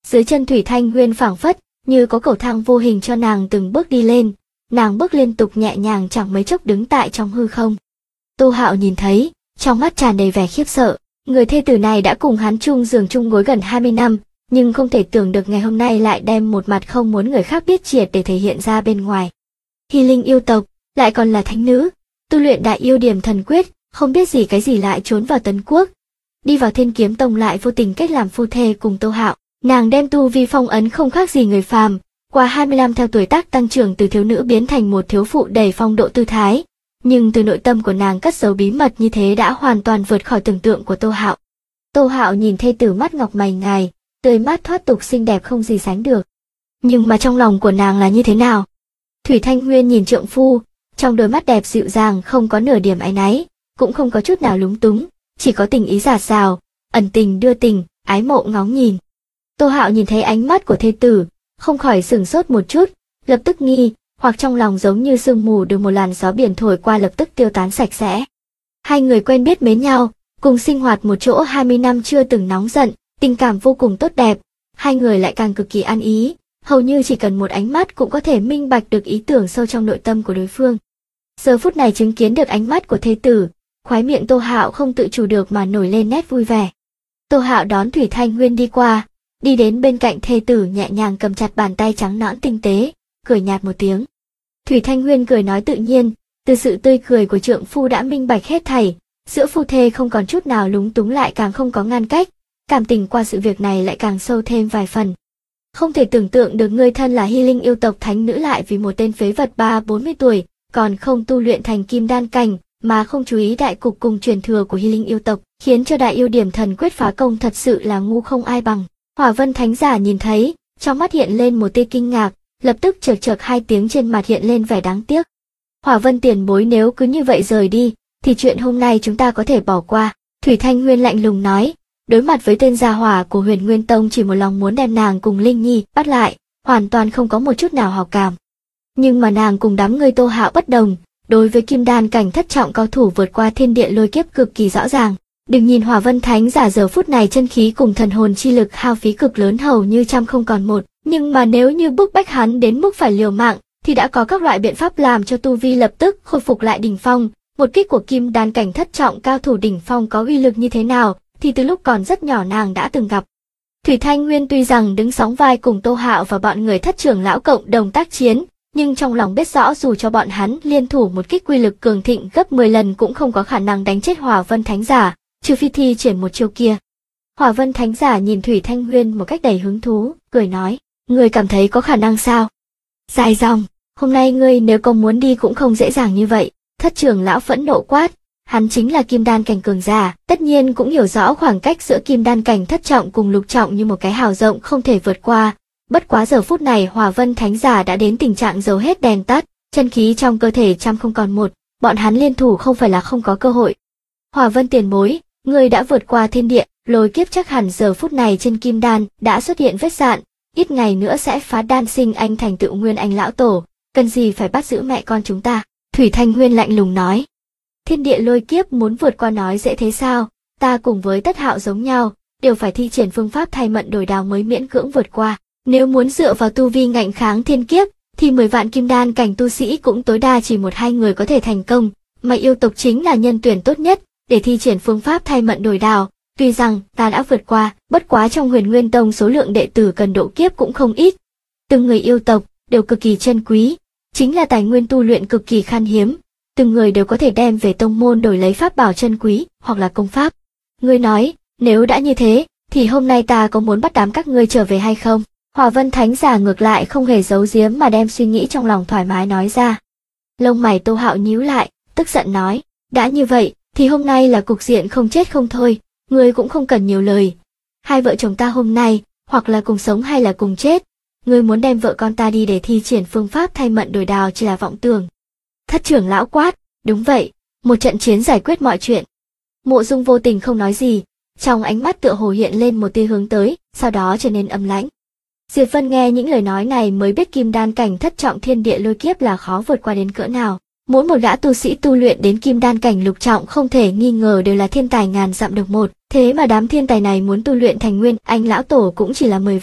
Dưới chân Thủy Thanh Nguyên phảng phất như có cầu thang vô hình cho nàng từng bước đi lên, nàng bước liên tục nhẹ nhàng chẳng mấy chốc đứng tại trong hư không. Tô Hạo nhìn thấy, trong mắt tràn đầy vẻ khiếp sợ, người thê tử này đã cùng hắn chung giường chung gối gần 20 năm, nhưng không thể tưởng được ngày hôm nay lại đem một mặt không muốn người khác biết triệt để thể hiện ra bên ngoài. Hy Linh yêu tộc, lại còn là thánh nữ, tu luyện đại yêu điểm thần quyết, không biết gì cái gì lại trốn vào Tấn Quốc. Đi vào Thiên Kiếm Tông lại vô tình kết làm phu thê cùng Tô Hạo, nàng đem tu vi phong ấn không khác gì người phàm, qua 25 theo tuổi tác tăng trưởng từ thiếu nữ biến thành một thiếu phụ đầy phong độ tư thái, nhưng từ nội tâm của nàng cất giấu bí mật như thế đã hoàn toàn vượt khỏi tưởng tượng của Tô Hạo. Tô Hạo nhìn thê tử mắt ngọc mày ngài, tươi mát thoát tục xinh đẹp không gì sánh được. Nhưng mà trong lòng của nàng là như thế nào? Thủy Thanh Nguyên nhìn trượng phu, trong đôi mắt đẹp dịu dàng không có nửa điểm áy náy, cũng không có chút nào lúng túng, chỉ có tình ý dạt dào, ẩn tình đưa tình, ái mộ ngóng nhìn. Tô Hạo nhìn thấy ánh mắt của thê tử, không khỏi sửng sốt một chút, lập tức nghi, hoặc trong lòng giống như sương mù được một làn gió biển thổi qua lập tức tiêu tán sạch sẽ. Hai người quen biết mến nhau, cùng sinh hoạt một chỗ 20 năm chưa từng nóng giận, tình cảm vô cùng tốt đẹp, hai người lại càng cực kỳ ăn ý, hầu như chỉ cần một ánh mắt cũng có thể minh bạch được ý tưởng sâu trong nội tâm của đối phương. Giờ phút này chứng kiến được ánh mắt của thê tử, khóe miệng Tô Hạo không tự chủ được mà nổi lên nét vui vẻ. Tô Hạo đón Thủy Thanh Nguyên đi qua, đi đến bên cạnh thê tử nhẹ nhàng cầm chặt bàn tay trắng nõn tinh tế, cười nhạt một tiếng. Thủy Thanh Nguyên cười nói tự nhiên, từ sự tươi cười của trượng phu đã minh bạch hết thảy, giữa phu thê không còn chút nào lúng túng lại càng không có ngăn cách, cảm tình qua sự việc này lại càng sâu thêm vài phần. Không thể tưởng tượng được người thân là Hy Linh yêu tộc thánh nữ lại vì một tên phế vật 30-40 tuổi, còn không tu luyện thành kim đan cảnh, mà không chú ý đại cục cùng truyền thừa của Hy Linh yêu tộc, khiến cho đại yêu điểm thần quyết phá công thật sự là ngu không ai bằng. Hỏa Vân Thánh Giả nhìn thấy, trong mắt hiện lên một tia kinh ngạc, lập tức chợt chợt hai tiếng trên mặt hiện lên vẻ đáng tiếc. Hỏa Vân tiền bối nếu cứ như vậy rời đi, thì chuyện hôm nay chúng ta có thể bỏ qua. Thủy Thanh Nguyên lạnh lùng nói, đối mặt với tên gia hỏa của Huyền Nguyên Tông chỉ một lòng muốn đem nàng cùng Linh Nhi bắt lại, hoàn toàn không có một chút nào hảo cảm. Nhưng mà nàng cùng đám người Tô Hạo bất đồng, đối với kim đan cảnh thất trọng cao thủ vượt qua thiên địa lôi kiếp cực kỳ rõ ràng. Đừng nhìn Hỏa Vân Thánh Giả giờ phút này chân khí cùng thần hồn chi lực hao phí cực lớn hầu như trăm không còn một, nhưng mà nếu như bức bách hắn đến mức phải liều mạng, thì đã có các loại biện pháp làm cho tu vi lập tức khôi phục lại đỉnh phong. Một kích của kim đan cảnh thất trọng cao thủ đỉnh phong có uy lực như thế nào, thì từ lúc còn rất nhỏ nàng đã từng gặp. Thủy Thanh Nguyên tuy rằng đứng sóng vai cùng Tô Hạo và bọn người thất trưởng lão cộng đồng tác chiến, nhưng trong lòng biết rõ dù cho bọn hắn liên thủ một kích quy lực cường thịnh gấp 10 lần cũng không có khả năng đánh chết Hỏa Vân Thánh Giả, trừ phi thi triển một chiêu kia. Hỏa Vân Thánh Giả nhìn Thủy Thanh Nguyên một cách đầy hứng thú, cười nói, ngươi cảm thấy có khả năng sao? Dài dòng, hôm nay ngươi nếu có muốn đi cũng không dễ dàng như vậy. Thất trưởng lão phẫn nộ quát, hắn chính là kim đan cảnh cường giả, tất nhiên cũng hiểu rõ khoảng cách giữa kim đan cảnh thất trọng cùng lục trọng như một cái hào rộng không thể vượt qua. Bất quá giờ phút này Hỏa Vân Thánh Giả đã đến tình trạng dầu hết đèn tắt, chân khí trong cơ thể trăm không còn một, bọn hắn liên thủ không phải là không có cơ hội. Hỏa Vân tiền bối, ngươi đã vượt qua thiên địa, lôi kiếp chắc hẳn giờ phút này trên kim đan đã xuất hiện vết rạn, ít ngày nữa sẽ phá đan sinh anh thành tựu nguyên anh lão tổ, cần gì phải bắt giữ mẹ con chúng ta? Thủy Thanh Nguyên lạnh lùng nói. Thiên địa lôi kiếp muốn vượt qua nói dễ thế sao, ta cùng với Tất Hạo giống nhau, đều phải thi triển phương pháp thay mận đổi đào mới miễn cưỡng vượt qua. Nếu muốn dựa vào tu vi ngạnh kháng thiên kiếp, thì 10 vạn kim đan cảnh tu sĩ cũng tối đa chỉ 1-2 người có thể thành công, mà yêu tộc chính là nhân tuyển tốt nhất để thi triển phương pháp thay mận đổi đào. Tuy rằng ta đã vượt qua, bất quá trong Huyền Nguyên Tông số lượng đệ tử cần độ kiếp cũng không ít. Từng người yêu tộc đều cực kỳ chân quý, chính là tài nguyên tu luyện cực kỳ khan hiếm, từng người đều có thể đem về tông môn đổi lấy pháp bảo chân quý hoặc là công pháp. Ngươi nói, nếu đã như thế, thì hôm nay ta có muốn bắt đám các ngươi trở về hay không? Hỏa Vân Thánh Giả ngược lại không hề giấu giếm mà đem suy nghĩ trong lòng thoải mái nói ra. Lông mày Tô Hạo nhíu lại, tức giận nói, đã như vậy, thì hôm nay là cục diện không chết không thôi, ngươi cũng không cần nhiều lời. Hai vợ chồng ta hôm nay, hoặc là cùng sống hay là cùng chết. Ngươi muốn đem vợ con ta đi để thi triển phương pháp thay mận đổi đào chỉ là vọng tưởng. Thất trưởng lão quát, đúng vậy, một trận chiến giải quyết mọi chuyện. Mộ Dung vô tình không nói gì, trong ánh mắt tựa hồ hiện lên một tia hướng tới, sau đó trở nên âm lãnh. Diệp Vân nghe những lời nói này mới biết kim đan cảnh thất trọng thiên địa lôi kiếp là khó vượt qua đến cỡ nào. Mỗi một gã tu sĩ tu luyện đến kim đan cảnh lục trọng không thể nghi ngờ đều là thiên tài ngàn dặm được một, thế mà đám thiên tài này muốn tu luyện thành nguyên anh lão tổ cũng chỉ là 10 vạn,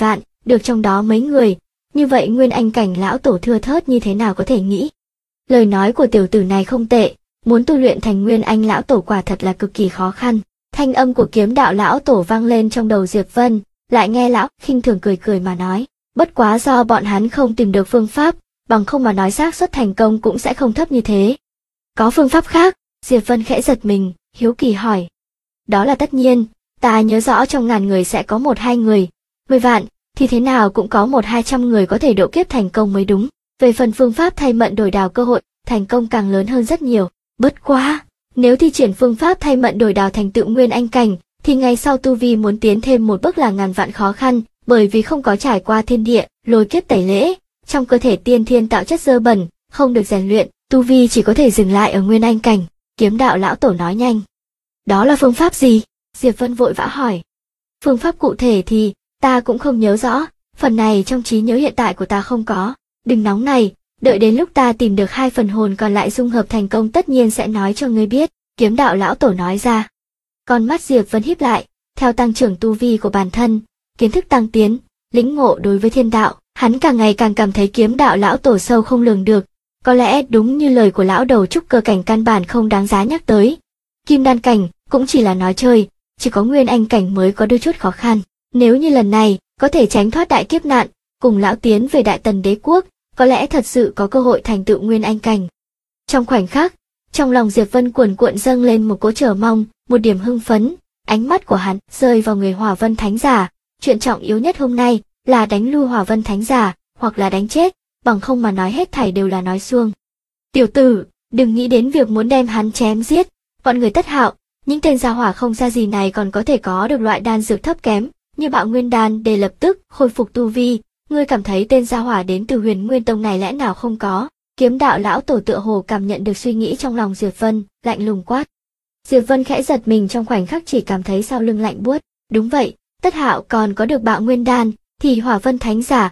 được trong đó mấy người, như vậy nguyên anh cảnh lão tổ thưa thớt như thế nào có thể nghĩ. Lời nói của tiểu tử này không tệ, muốn tu luyện thành nguyên anh lão tổ quả thật là cực kỳ khó khăn. Thanh âm của kiếm đạo lão tổ vang lên trong đầu Diệp Vân, lại nghe lão khinh thường cười cười mà nói, bất quá do bọn hắn không tìm được phương pháp, bằng không mà nói xác suất thành công cũng sẽ không thấp như thế. Có phương pháp khác? Diệp Vân khẽ giật mình, hiếu kỳ hỏi. Đó là tất nhiên, ta nhớ rõ trong 1000 người sẽ có 1-2 người, 10 vạn, thì thế nào cũng có 100-200 người có thể độ kiếp thành công mới đúng. Về phần phương pháp thay mệnh đổi đào cơ hội, thành công càng lớn hơn rất nhiều. Bất quá, nếu thi triển phương pháp thay mệnh đổi đào thành tựu nguyên anh cảnh, thì ngày sau tu vi muốn tiến thêm một bước là ngàn vạn khó khăn, bởi vì không có trải qua thiên địa, lôi kiếp tẩy lễ, trong cơ thể tiên thiên tạo chất dơ bẩn, không được rèn luyện, tu vi chỉ có thể dừng lại ở nguyên anh cảnh. Kiếm đạo lão tổ nói nhanh. Đó là phương pháp gì? Diệp Vân vội vã hỏi. Phương pháp cụ thể thì, ta cũng không nhớ rõ, phần này trong trí nhớ hiện tại của ta không có. Đừng nóng này, đợi đến lúc ta tìm được 2 phần hồn còn lại dung hợp thành công tất nhiên sẽ nói cho ngươi biết, kiếm đạo lão tổ nói ra. Con mắt Diệp Vân híp lại, theo tăng trưởng tu vi của bản thân, kiến thức tăng tiến, lĩnh ngộ đối với thiên đạo, hắn càng ngày càng cảm thấy kiếm đạo lão tổ sâu không lường được, có lẽ đúng như lời của lão đầu trúc cơ cảnh căn bản không đáng giá nhắc tới. Kim đan cảnh cũng chỉ là nói chơi, chỉ có nguyên anh cảnh mới có đôi chút khó khăn. Nếu như lần này có thể tránh thoát đại kiếp nạn, cùng lão tiến về Đại Tần đế quốc, có lẽ thật sự có cơ hội thành tựu nguyên anh cảnh. Trong khoảnh khắc, trong lòng Diệp Vân cuồn cuộn dâng lên một cỗ chờ mong, một điểm hưng phấn, ánh mắt của hắn rơi vào người Hỏa Vân Thánh Giả. Chuyện trọng yếu nhất hôm nay là đánh lui Hỏa Vân Thánh Giả, hoặc là đánh chết, bằng không mà nói hết thảy đều là nói suông. Tiểu tử, đừng nghĩ đến việc muốn đem hắn chém giết, bọn người Tất Hạo, những tên gia hỏa không ra gì này còn có thể có được loại đan dược thấp kém, như Bạo Nguyên đan để lập tức khôi phục tu vi. Ngươi cảm thấy tên gia hỏa đến từ Huyền Nguyên Tông này lẽ nào không có? Kiếm đạo lão tổ tựa hồ cảm nhận được suy nghĩ trong lòng Diệp Vân, lạnh lùng quát. Diệp Vân khẽ giật mình trong khoảnh khắc chỉ cảm thấy sau lưng lạnh buốt. Đúng vậy, Tất Hạo còn có được Bạo Nguyên đan, thì Hỏa Vân Thánh Giả,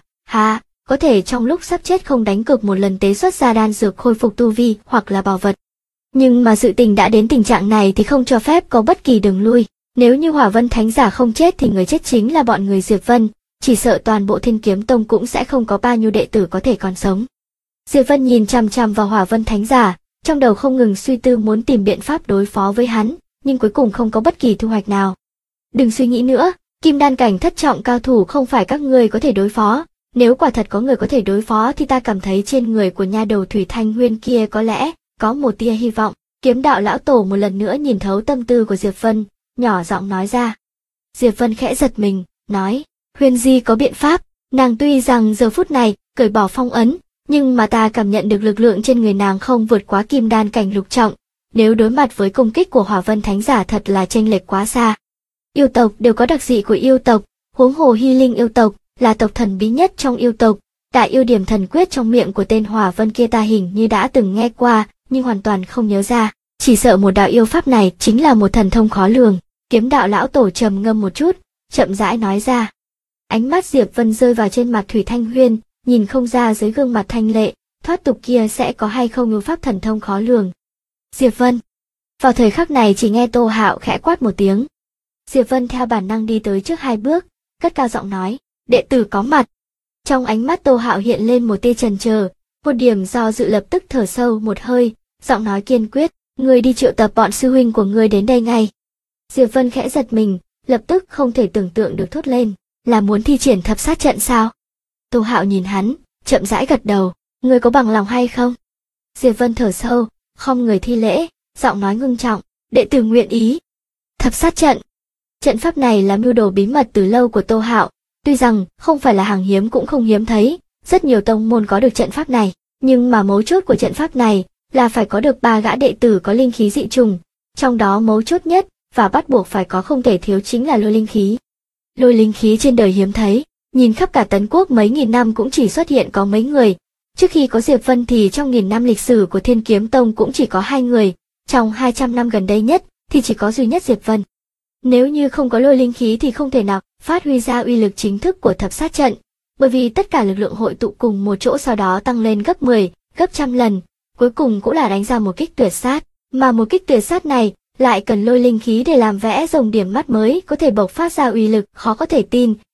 có thể trong lúc sắp chết không đánh cược một lần tế xuất ra đan dược khôi phục tu vi hoặc là bảo vật. Nhưng mà sự tình đã đến tình trạng này thì không cho phép có bất kỳ đường lui. Nếu như Hỏa Vân Thánh Giả không chết thì người chết chính là bọn người Diệp Vân, chỉ sợ toàn bộ Thiên Kiếm Tông cũng sẽ không có bao nhiêu đệ tử có thể còn sống. Diệp Vân nhìn chằm chằm vào Hỏa Vân Thánh Giả, trong đầu không ngừng suy tư muốn tìm biện pháp đối phó với hắn, nhưng cuối cùng không có bất kỳ thu hoạch nào. Đừng suy nghĩ nữa, Kim Đan cảnh thất trọng cao thủ không phải các ngươi có thể đối phó. Nếu quả thật có người có thể đối phó thì ta cảm thấy trên người của nha đầu Thủy Thanh Huyên kia có lẽ có một tia hy vọng. Kiếm đạo lão tổ một lần nữa nhìn thấu tâm tư của Diệp Vân, nhỏ giọng nói ra. Diệp Vân khẽ giật mình, nói, Huyên Di có biện pháp, nàng tuy rằng giờ phút này cởi bỏ phong ấn, nhưng mà ta cảm nhận được lực lượng trên người nàng không vượt quá Kim Đan cảnh lục trọng, nếu đối mặt với công kích của Hỏa Vân Thánh Giả thật là chênh lệch quá xa. Yêu tộc đều có đặc dị của yêu tộc, huống hồ Hy Linh yêu tộc là tộc thần bí nhất trong yêu tộc. Đại yêu điểm thần quyết trong miệng của tên Hỏa Vân kia ta hình như đã từng nghe qua, nhưng hoàn toàn không nhớ ra. Chỉ sợ một đạo yêu pháp này chính là một thần thông khó lường. Kiếm đạo lão tổ trầm ngâm một chút, chậm rãi nói ra. Ánh mắt Diệp Vân rơi vào trên mặt Thủy Thanh Huyên, nhìn không ra dưới gương mặt thanh lệ, thoát tục kia sẽ có hay không yêu pháp thần thông khó lường. Diệp Vân. Vào thời khắc này chỉ nghe Tô Hạo khẽ quát một tiếng. Diệp Vân theo bản năng đi tới trước 2 bước, cất cao giọng nói, đệ tử có mặt. Trong ánh mắt Tô Hạo hiện lên một tia chần chờ, một điểm do dự, lập tức thở sâu một hơi, giọng nói kiên quyết, ngươi đi triệu tập bọn sư huynh của ngươi đến đây ngay. Diệp Vân khẽ giật mình, lập tức không thể tưởng tượng được thốt lên, là muốn thi triển thập sát trận sao? Tô Hạo nhìn hắn, chậm rãi gật đầu, ngươi có bằng lòng hay không? Diệp Vân thở sâu, khom người thi lễ, giọng nói ngưng trọng, đệ tử nguyện ý. Thập sát trận. Trận pháp này là mưu đồ bí mật từ lâu của Tô Hạo, tuy rằng không phải là hàng hiếm cũng không hiếm thấy, rất nhiều tông môn có được trận pháp này, nhưng mà mấu chốt của trận pháp này là phải có được 3 gã đệ tử có linh khí dị trùng, trong đó mấu chốt nhất và bắt buộc phải có không thể thiếu chính là lôi linh khí. Lôi linh khí trên đời hiếm thấy, nhìn khắp cả Tấn Quốc mấy nghìn năm cũng chỉ xuất hiện có mấy người. Trước khi có Diệp Vân thì trong nghìn năm lịch sử của Thiên Kiếm Tông cũng chỉ có 2 người, trong 200 năm gần đây nhất thì chỉ có duy nhất Diệp Vân. Nếu như không có lôi linh khí thì không thể nào phát huy ra uy lực chính thức của thập sát trận, bởi vì tất cả lực lượng hội tụ cùng một chỗ sau đó tăng lên gấp 10, gấp trăm lần, cuối cùng cũng là đánh ra một kích tuyệt sát, mà một kích tuyệt sát này lại cần lôi linh khí để làm vẽ rồng điểm mắt mới có thể bộc phát ra uy lực khó có thể tin,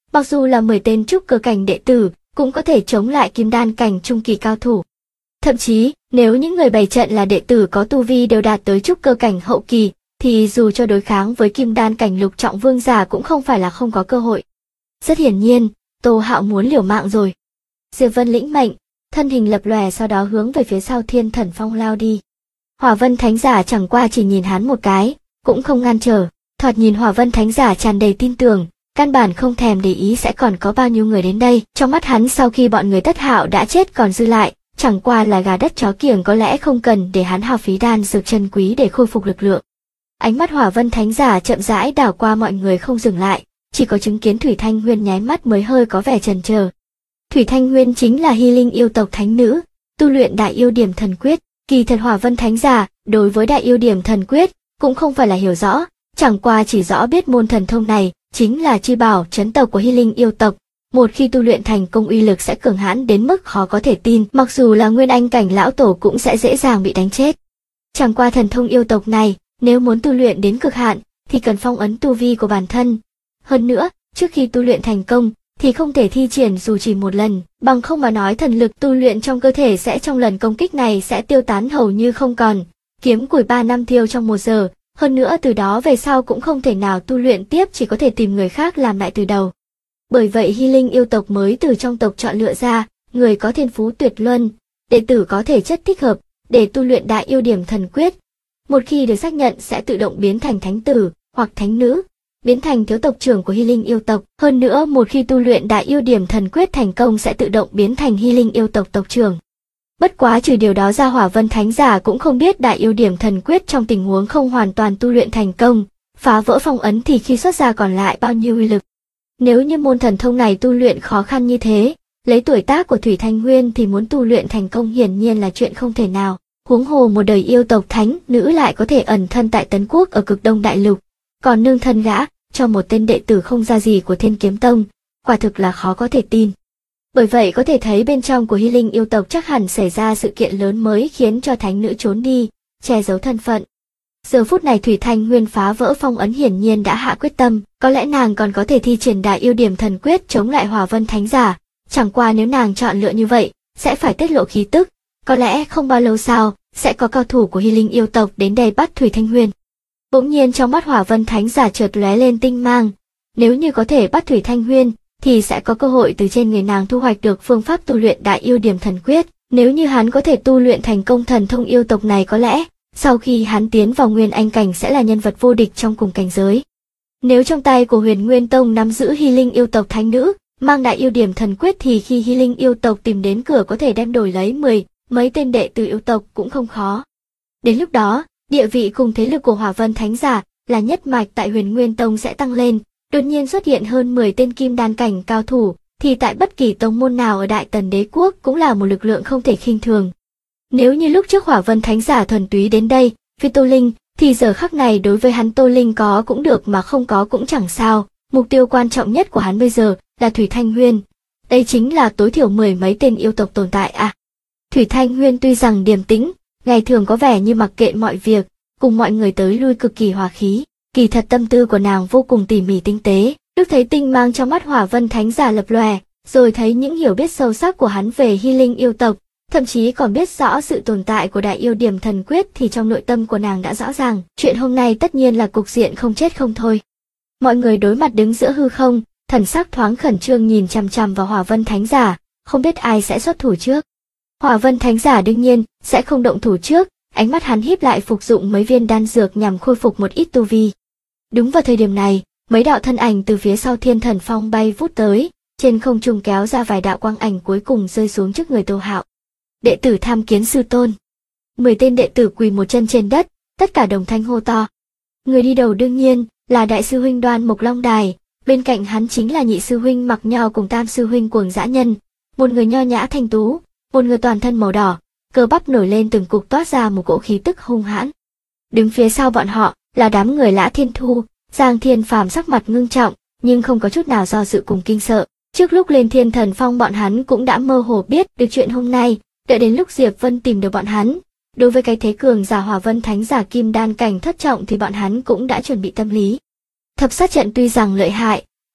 Mặc dù là 10 tên trúc cơ cảnh đệ tử, cũng có thể chống lại kim đan cảnh trung kỳ cao thủ. Thậm chí, nếu những người bày trận là đệ tử có tu vi đều đạt tới trúc cơ cảnh hậu kỳ, thì dù cho đối kháng với kim đan cảnh lục trọng vương giả cũng không phải là không có cơ hội. Rất hiển nhiên, Tô Hạo muốn liều mạng rồi. Diệp Vân lĩnh mệnh, thân hình lập lòe sau đó hướng về phía sau Thiên Thần Phong lao đi. Hỏa Vân Thánh Giả chẳng qua chỉ nhìn hắn một cái, cũng không ngăn trở, thoạt nhìn Hỏa Vân Thánh Giả tràn đầy tin tưởng, căn bản không thèm để ý sẽ còn có bao nhiêu người đến đây. Trong mắt hắn sau khi bọn người Tất Hạo đã chết còn dư lại, chẳng qua là gà đất chó kiểng, có lẽ không cần để hắn hao phí đan dược chân quý để khôi phục lực lượng. Ánh mắt Hỏa Vân Thánh Giả chậm rãi đảo qua mọi người không dừng lại, chỉ có chứng kiến Thủy Thanh Nguyên nháy mắt mới hơi có vẻ chần chờ. Thủy Thanh Nguyên chính là Hy Linh yêu tộc thánh nữ, tu luyện Đại Yêu Điểm Thần Quyết. Kỳ thật Hỏa Vân Thánh Giả đối với Đại Yêu Điểm Thần Quyết cũng không phải là hiểu rõ, chẳng qua chỉ rõ biết môn thần thông này chính là chi bảo trấn tộc của Hy Linh yêu tộc. Một khi tu luyện thành công uy lực sẽ cường hãn đến mức khó có thể tin, mặc dù là nguyên anh cảnh lão tổ cũng sẽ dễ dàng bị đánh chết. Chẳng qua thần thông yêu tộc này, nếu muốn tu luyện đến cực hạn, thì cần phong ấn tu vi của bản thân. Hơn nữa, trước khi tu luyện thành công, thì không thể thi triển dù chỉ một lần, bằng không mà nói thần lực tu luyện trong cơ thể sẽ trong lần công kích này sẽ tiêu tán hầu như không còn. Kiếm củi 3 năm thiêu trong 1 giờ, hơn nữa từ đó về sau cũng không thể nào tu luyện tiếp, chỉ có thể tìm người khác làm lại từ đầu. Bởi vậy Hy Linh yêu tộc mới từ trong tộc chọn lựa ra người có thiên phú tuyệt luân, đệ tử có thể chất thích hợp để tu luyện Đại Yêu Điểm Thần Quyết. Một khi được xác nhận sẽ tự động biến thành thánh tử hoặc thánh nữ, biến thành thiếu tộc trưởng của Hy Linh yêu tộc. Hơn nữa một khi tu luyện Đại Yêu Điểm Thần Quyết thành công sẽ tự động biến thành Hy Linh yêu tộc tộc trưởng. Bất quá trừ điều đó ra Hỏa Vân Thánh Giả cũng không biết Đại Yêu Điểm Thần Quyết trong tình huống không hoàn toàn tu luyện thành công, phá vỡ phong ấn thì khi xuất ra còn lại bao nhiêu uy lực. Nếu như môn thần thông này tu luyện khó khăn như thế, lấy tuổi tác của Thủy Thanh Nguyên thì muốn tu luyện thành công hiển nhiên là chuyện không thể nào. Huống hồ một đời yêu tộc thánh nữ lại có thể ẩn thân tại Tấn Quốc ở cực Đông Đại Lục, còn nương thân gã cho một tên đệ tử không ra gì của Thiên Kiếm Tông, quả thực là khó có thể tin. Bởi vậy có thể thấy bên trong của Hy Linh yêu tộc chắc hẳn xảy ra sự kiện lớn mới khiến cho thánh nữ trốn đi, che giấu thân phận. Giờ phút này Thủy Thanh Nguyên phá vỡ phong ấn hiển nhiên đã hạ quyết tâm, có lẽ nàng còn có thể thi triển Đại Yêu Điểm Thần Quyết chống lại Hỏa Vân Thánh Giả, chẳng qua nếu nàng chọn lựa như vậy, sẽ phải tiết lộ khí tức, có lẽ không bao lâu sau, sẽ có cao thủ của Hy Linh yêu tộc đến đây bắt Thủy Thanh Nguyên. Bỗng nhiên trong mắt Hỏa Vân Thánh Giả chợt lóe lên tinh mang, nếu như có thể bắt Thủy Thanh Nguyên, thì sẽ có cơ hội từ trên người nàng thu hoạch được phương pháp tu luyện Đại Yêu Điểm Thần Quyết. Nếu như hắn có thể tu luyện thành công thần thông yêu tộc này, có lẽ sau khi hắn tiến vào Nguyên Anh cảnh sẽ là nhân vật vô địch trong cùng cảnh giới. Nếu trong tay của Huyền Nguyên Tông nắm giữ Hy Linh yêu tộc thánh nữ, mang Đại Yêu Điểm Thần Quyết thì khi Hy Linh yêu tộc tìm đến cửa có thể đem đổi lấy mấy tên đệ tử yêu tộc cũng không khó. Đến lúc đó, địa vị cùng thế lực của Hỏa Vân Thánh Giả là nhất mạch tại Huyền Nguyên Tông sẽ tăng lên, đột nhiên xuất hiện hơn 10 tên kim đan cảnh cao thủ, thì tại bất kỳ tông môn nào ở Đại Tần Đế quốc cũng là một lực lượng không thể khinh thường. Nếu như lúc trước Hỏa Vân Thánh Giả thuần túy đến đây, vì Tô Linh, thì giờ khắc này đối với hắn Tô Linh có cũng được mà không có cũng chẳng sao, mục tiêu quan trọng nhất của hắn bây giờ là Thủy Thanh Nguyên. Đây chính là tối thiểu 10 mấy tên yêu tộc tồn tại à. Thủy Thanh Nguyên tuy rằng điềm tĩnh, ngày thường có vẻ như mặc kệ mọi việc, cùng mọi người tới lui cực kỳ hòa khí, kỳ thật tâm tư của nàng vô cùng tỉ mỉ tinh tế. Lúc thấy tinh mang trong mắt Hỏa Vân Thánh Giả lập lòe, rồi thấy những hiểu biết sâu sắc của hắn về Hy Linh yêu tộc, thậm chí còn biết rõ sự tồn tại của Đại Yêu Điểm Thần Quyết, thì trong nội tâm của nàng đã rõ ràng, chuyện hôm nay tất nhiên là cục diện không chết không thôi. Mọi người đối mặt đứng giữa hư không, thần sắc thoáng khẩn trương nhìn chằm chằm vào Hỏa Vân Thánh Giả, không biết ai sẽ xuất thủ trước. Hỏa Vân Thánh Giả đương nhiên sẽ không động thủ trước, ánh mắt hắn híp lại phục dụng mấy viên đan dược nhằm khôi phục một ít tu vi. Đúng vào thời điểm này, mấy đạo thân ảnh từ phía sau Thiên Thần Phong bay vút tới, trên không trung kéo ra vài đạo quang ảnh cuối cùng rơi xuống trước người Tô Hạo. Đệ tử tham kiến sư tôn. 10 tên đệ tử quỳ một chân trên đất, tất cả đồng thanh hô to. Người đi đầu đương nhiên là đại sư huynh Đoan Mục Long Đài, bên cạnh hắn chính là nhị sư huynh Mặc Nho cùng tam sư huynh Cuồng Dã Nhân, một người nho nhã thanh tú, một người toàn thân màu đỏ, cơ bắp nổi lên từng cục toát ra một cỗ khí tức hung hãn. Đứng phía sau bọn họ là đám người Lã Thiên Thu, Giang Thiên Phàm sắc mặt ngưng trọng, nhưng không có chút nào do dự cùng kinh sợ. Trước lúc lên Thiên Thần Phong bọn hắn cũng đã mơ hồ biết được chuyện hôm nay, đợi đến lúc Diệp Vân tìm được bọn hắn. Đối với cái thế cường giả Hỏa Vân Thánh Giả kim đan cảnh thất trọng thì bọn hắn cũng đã chuẩn bị tâm lý. Thập sát trận tuy rằng lợi hại,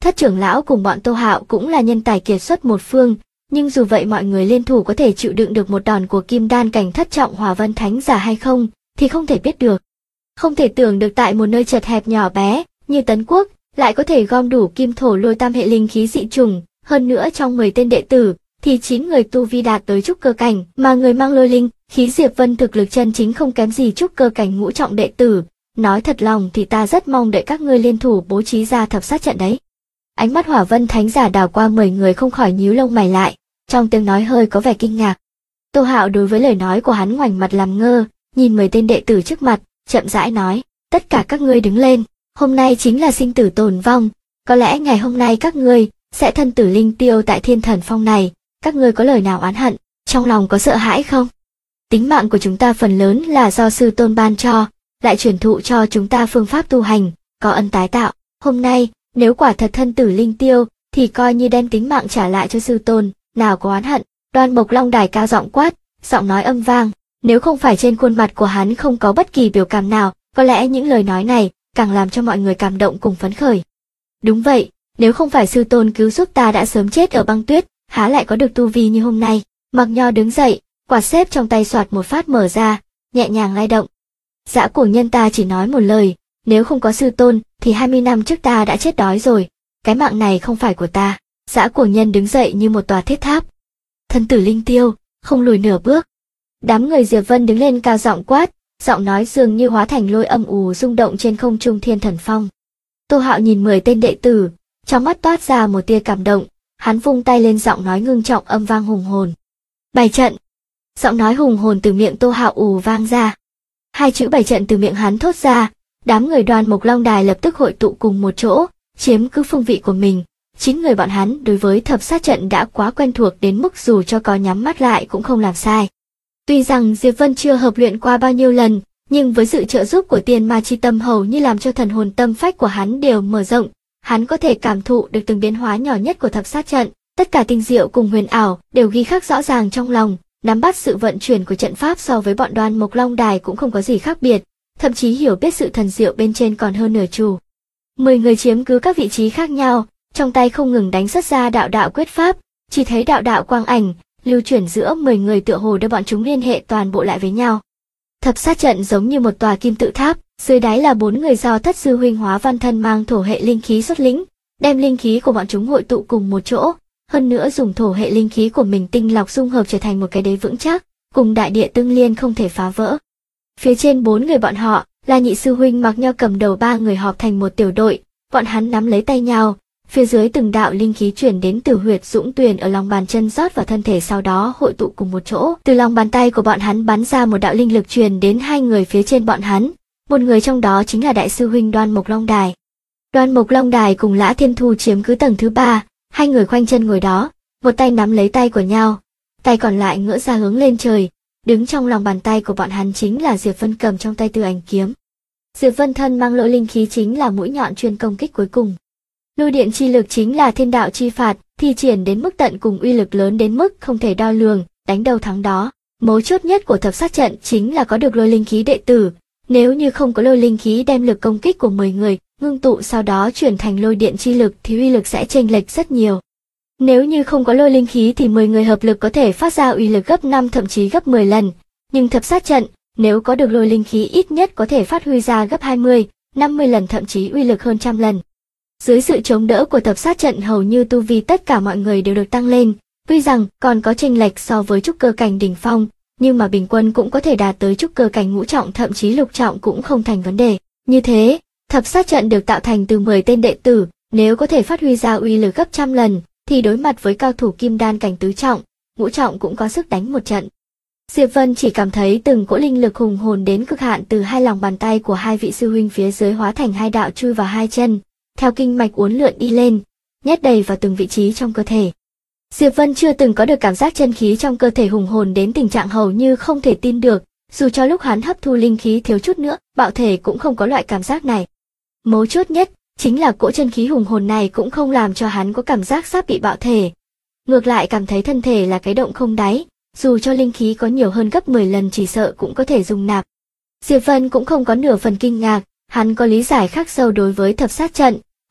Thất trưởng lão cùng bọn Tô Hạo cũng là nhân tài kiệt xuất một phương, nhưng dù vậy mọi người liên thủ có thể chịu đựng được một đòn của kim đan cảnh thất trọng Hỏa Vân Thánh giả hay không, thì không thể biết được. Không thể tưởng được tại một nơi chật hẹp nhỏ bé như Tấn Quốc lại có thể gom đủ kim thổ lôi tam hệ linh khí dị trùng, hơn nữa trong 10 tên đệ tử thì 9 người tu vi đạt tới trúc cơ cảnh, mà người mang lôi linh khí Diệp Vân thực lực chân chính không kém gì trúc cơ cảnh ngũ trọng đệ tử. Nói thật lòng thì ta rất mong đợi các ngươi liên thủ bố trí ra thập sát trận đấy. Ánh mắt Hỏa Vân Thánh giả đảo qua 10 người không khỏi nhíu lông mày lại, trong tiếng nói hơi có vẻ kinh ngạc. Tô Hạo đối với lời nói của hắn ngoảnh mặt làm ngơ, nhìn 10 tên đệ tử trước mặt, chậm rãi nói, tất cả các ngươi đứng lên, hôm nay chính là sinh tử tồn vong, có lẽ ngày hôm nay các ngươi sẽ thân tử linh tiêu tại Thiên Thần Phong này, các ngươi có lời nào oán hận, trong lòng có sợ hãi không? Tính mạng của chúng ta phần lớn là do sư tôn ban cho, lại truyền thụ cho chúng ta phương pháp tu hành, có ân tái tạo, hôm nay, nếu quả thật thân tử linh tiêu, thì coi như đem tính mạng trả lại cho sư tôn, nào có oán hận. Đoan Mộc Long Đài cao giọng quát, giọng nói âm vang, nếu không phải trên khuôn mặt của hắn không có bất kỳ biểu cảm nào, có lẽ những lời nói này càng làm cho mọi người cảm động cùng phấn khởi. Đúng vậy, nếu không phải sư tôn cứu giúp ta đã sớm chết ở băng tuyết, há lại có được tu vi như hôm nay. Mạc Nho đứng dậy, quạt xếp trong tay soạt một phát mở ra, nhẹ nhàng lay động. Dã Cuồng Nhân ta chỉ nói một lời, nếu không có sư tôn thì 20 năm trước ta đã chết đói rồi, cái mạng này không phải của ta. Dã Cuồng Nhân đứng dậy như một tòa thiết tháp. Thân tử linh tiêu, không lùi nửa bước. Đám người Diệp Vân đứng lên cao giọng quát, giọng nói dường như hóa thành lôi âm ù rung động trên không trung Thiên Thần Phong. Tô Hạo nhìn 10 tên đệ tử, trong mắt toát ra một tia cảm động, hắn vung tay lên, giọng nói ngưng trọng âm vang hùng hồn. Bày trận. Giọng nói hùng hồn từ miệng Tô Hạo ù vang ra. Hai chữ bày trận từ miệng hắn thốt ra, đám người Đoan Mộc Long Đài lập tức hội tụ cùng một chỗ, chiếm cứ phương vị của mình. 9 người bọn hắn đối với thập sát trận đã quá quen thuộc đến mức dù cho có nhắm mắt lại cũng không làm sai. Tuy rằng Diệp Vân chưa hợp luyện qua bao nhiêu lần, nhưng với sự trợ giúp của Tiên Ma Chi Tâm hầu như làm cho thần hồn tâm phách của hắn đều mở rộng, hắn có thể cảm thụ được từng biến hóa nhỏ nhất của thập sát trận, tất cả tinh diệu cùng huyền ảo đều ghi khắc rõ ràng trong lòng, nắm bắt sự vận chuyển của trận pháp so với bọn Đoan Mộc Long Đài cũng không có gì khác biệt, thậm chí hiểu biết sự thần diệu bên trên còn hơn nửa chủ. 10 người chiếm cứ các vị trí khác nhau, trong tay không ngừng đánh xuất ra đạo đạo quyết pháp, chỉ thấy đạo đạo quang ảnh lưu chuyển giữa 10 người tựa hồ đưa bọn chúng liên hệ toàn bộ lại với nhau. Thập sát trận giống như một tòa kim tự tháp, dưới đáy là 4 người do Thất sư huynh Hóa Văn thân mang thổ hệ linh khí xuất lĩnh, đem linh khí của bọn chúng hội tụ cùng một chỗ, hơn nữa dùng thổ hệ linh khí của mình tinh lọc dung hợp trở thành một cái đế vững chắc, cùng đại địa tương liên không thể phá vỡ. Phía trên 4 người bọn họ là nhị sư huynh Mạc Nho cầm đầu 3 người họp thành một tiểu đội, bọn hắn nắm lấy tay nhau, phía dưới từng đạo linh khí chuyển đến từ huyệt dũng tuyền ở lòng bàn chân rót vào thân thể, sau đó hội tụ cùng một chỗ. Từ lòng bàn tay của bọn hắn bắn ra một đạo linh lực truyền đến 2 người phía trên bọn hắn, một người trong đó chính là đại sư huynh Đoan Mộc Long Đài. Đoan Mộc Long Đài cùng Lã Thiên Thu chiếm cứ tầng thứ 3, 2 người khoanh chân ngồi đó, một tay nắm lấy tay của nhau, tay còn lại ngửa ra hướng lên trời. Đứng trong lòng bàn tay của bọn hắn chính là Diệp Vân cầm trong tay Tư Ảnh kiếm. Diệp Vân thân mang lôi linh khí chính là mũi nhọn chuyên công kích cuối cùng. Lôi điện chi lực chính là thiên đạo chi phạt, thi triển đến mức tận cùng, uy lực lớn đến mức không thể đo lường, đánh đầu thắng đó. Mấu chốt nhất của thập sát trận chính là có được lôi linh khí đệ tử, nếu như không có lôi linh khí đem lực công kích của 10 người ngưng tụ sau đó chuyển thành lôi điện chi lực thì uy lực sẽ chênh lệch rất nhiều. Nếu như không có lôi linh khí thì 10 người hợp lực có thể phát ra uy lực gấp 5 thậm chí gấp 10 lần, nhưng thập sát trận, nếu có được lôi linh khí ít nhất có thể phát huy ra gấp 20, 50 lần thậm chí uy lực hơn trăm lần. Dưới sự chống đỡ của thập sát trận hầu như tu vi tất cả mọi người đều được tăng lên, tuy rằng còn có chênh lệch so với trúc cơ cảnh đỉnh phong, nhưng mà bình quân cũng có thể đạt tới trúc cơ cảnh ngũ trọng thậm chí lục trọng cũng không thành vấn đề. Như thế, thập sát trận được tạo thành từ 10 tên đệ tử, nếu có thể phát huy ra uy lực gấp trăm lần, thì đối mặt với cao thủ kim đan cảnh tứ trọng, ngũ trọng cũng có sức đánh một trận. Diệp Vân chỉ cảm thấy từng cỗ linh lực hùng hồn đến cực hạn từ hai lòng bàn tay của hai vị sư huynh phía dưới hóa thành hai đạo chui vào hai chân, theo kinh mạch uốn lượn đi lên, nhét đầy vào từng vị trí trong cơ thể. Diệp Vân chưa từng có được cảm giác chân khí trong cơ thể hùng hồn đến tình trạng hầu như không thể tin được, dù cho lúc hắn hấp thu linh khí thiếu chút nữa, bạo thể cũng không có loại cảm giác này. Mấu chốt nhất chính là cỗ chân khí hùng hồn này cũng không làm cho hắn có cảm giác sắp bị bạo thể. Ngược lại cảm thấy thân thể là cái động không đáy, dù cho linh khí có nhiều hơn gấp 10 lần chỉ sợ cũng có thể dung nạp. Diệp Vân cũng không có nửa phần kinh ngạc, hắn có lý giải khắc sâu đối với thập sát trận,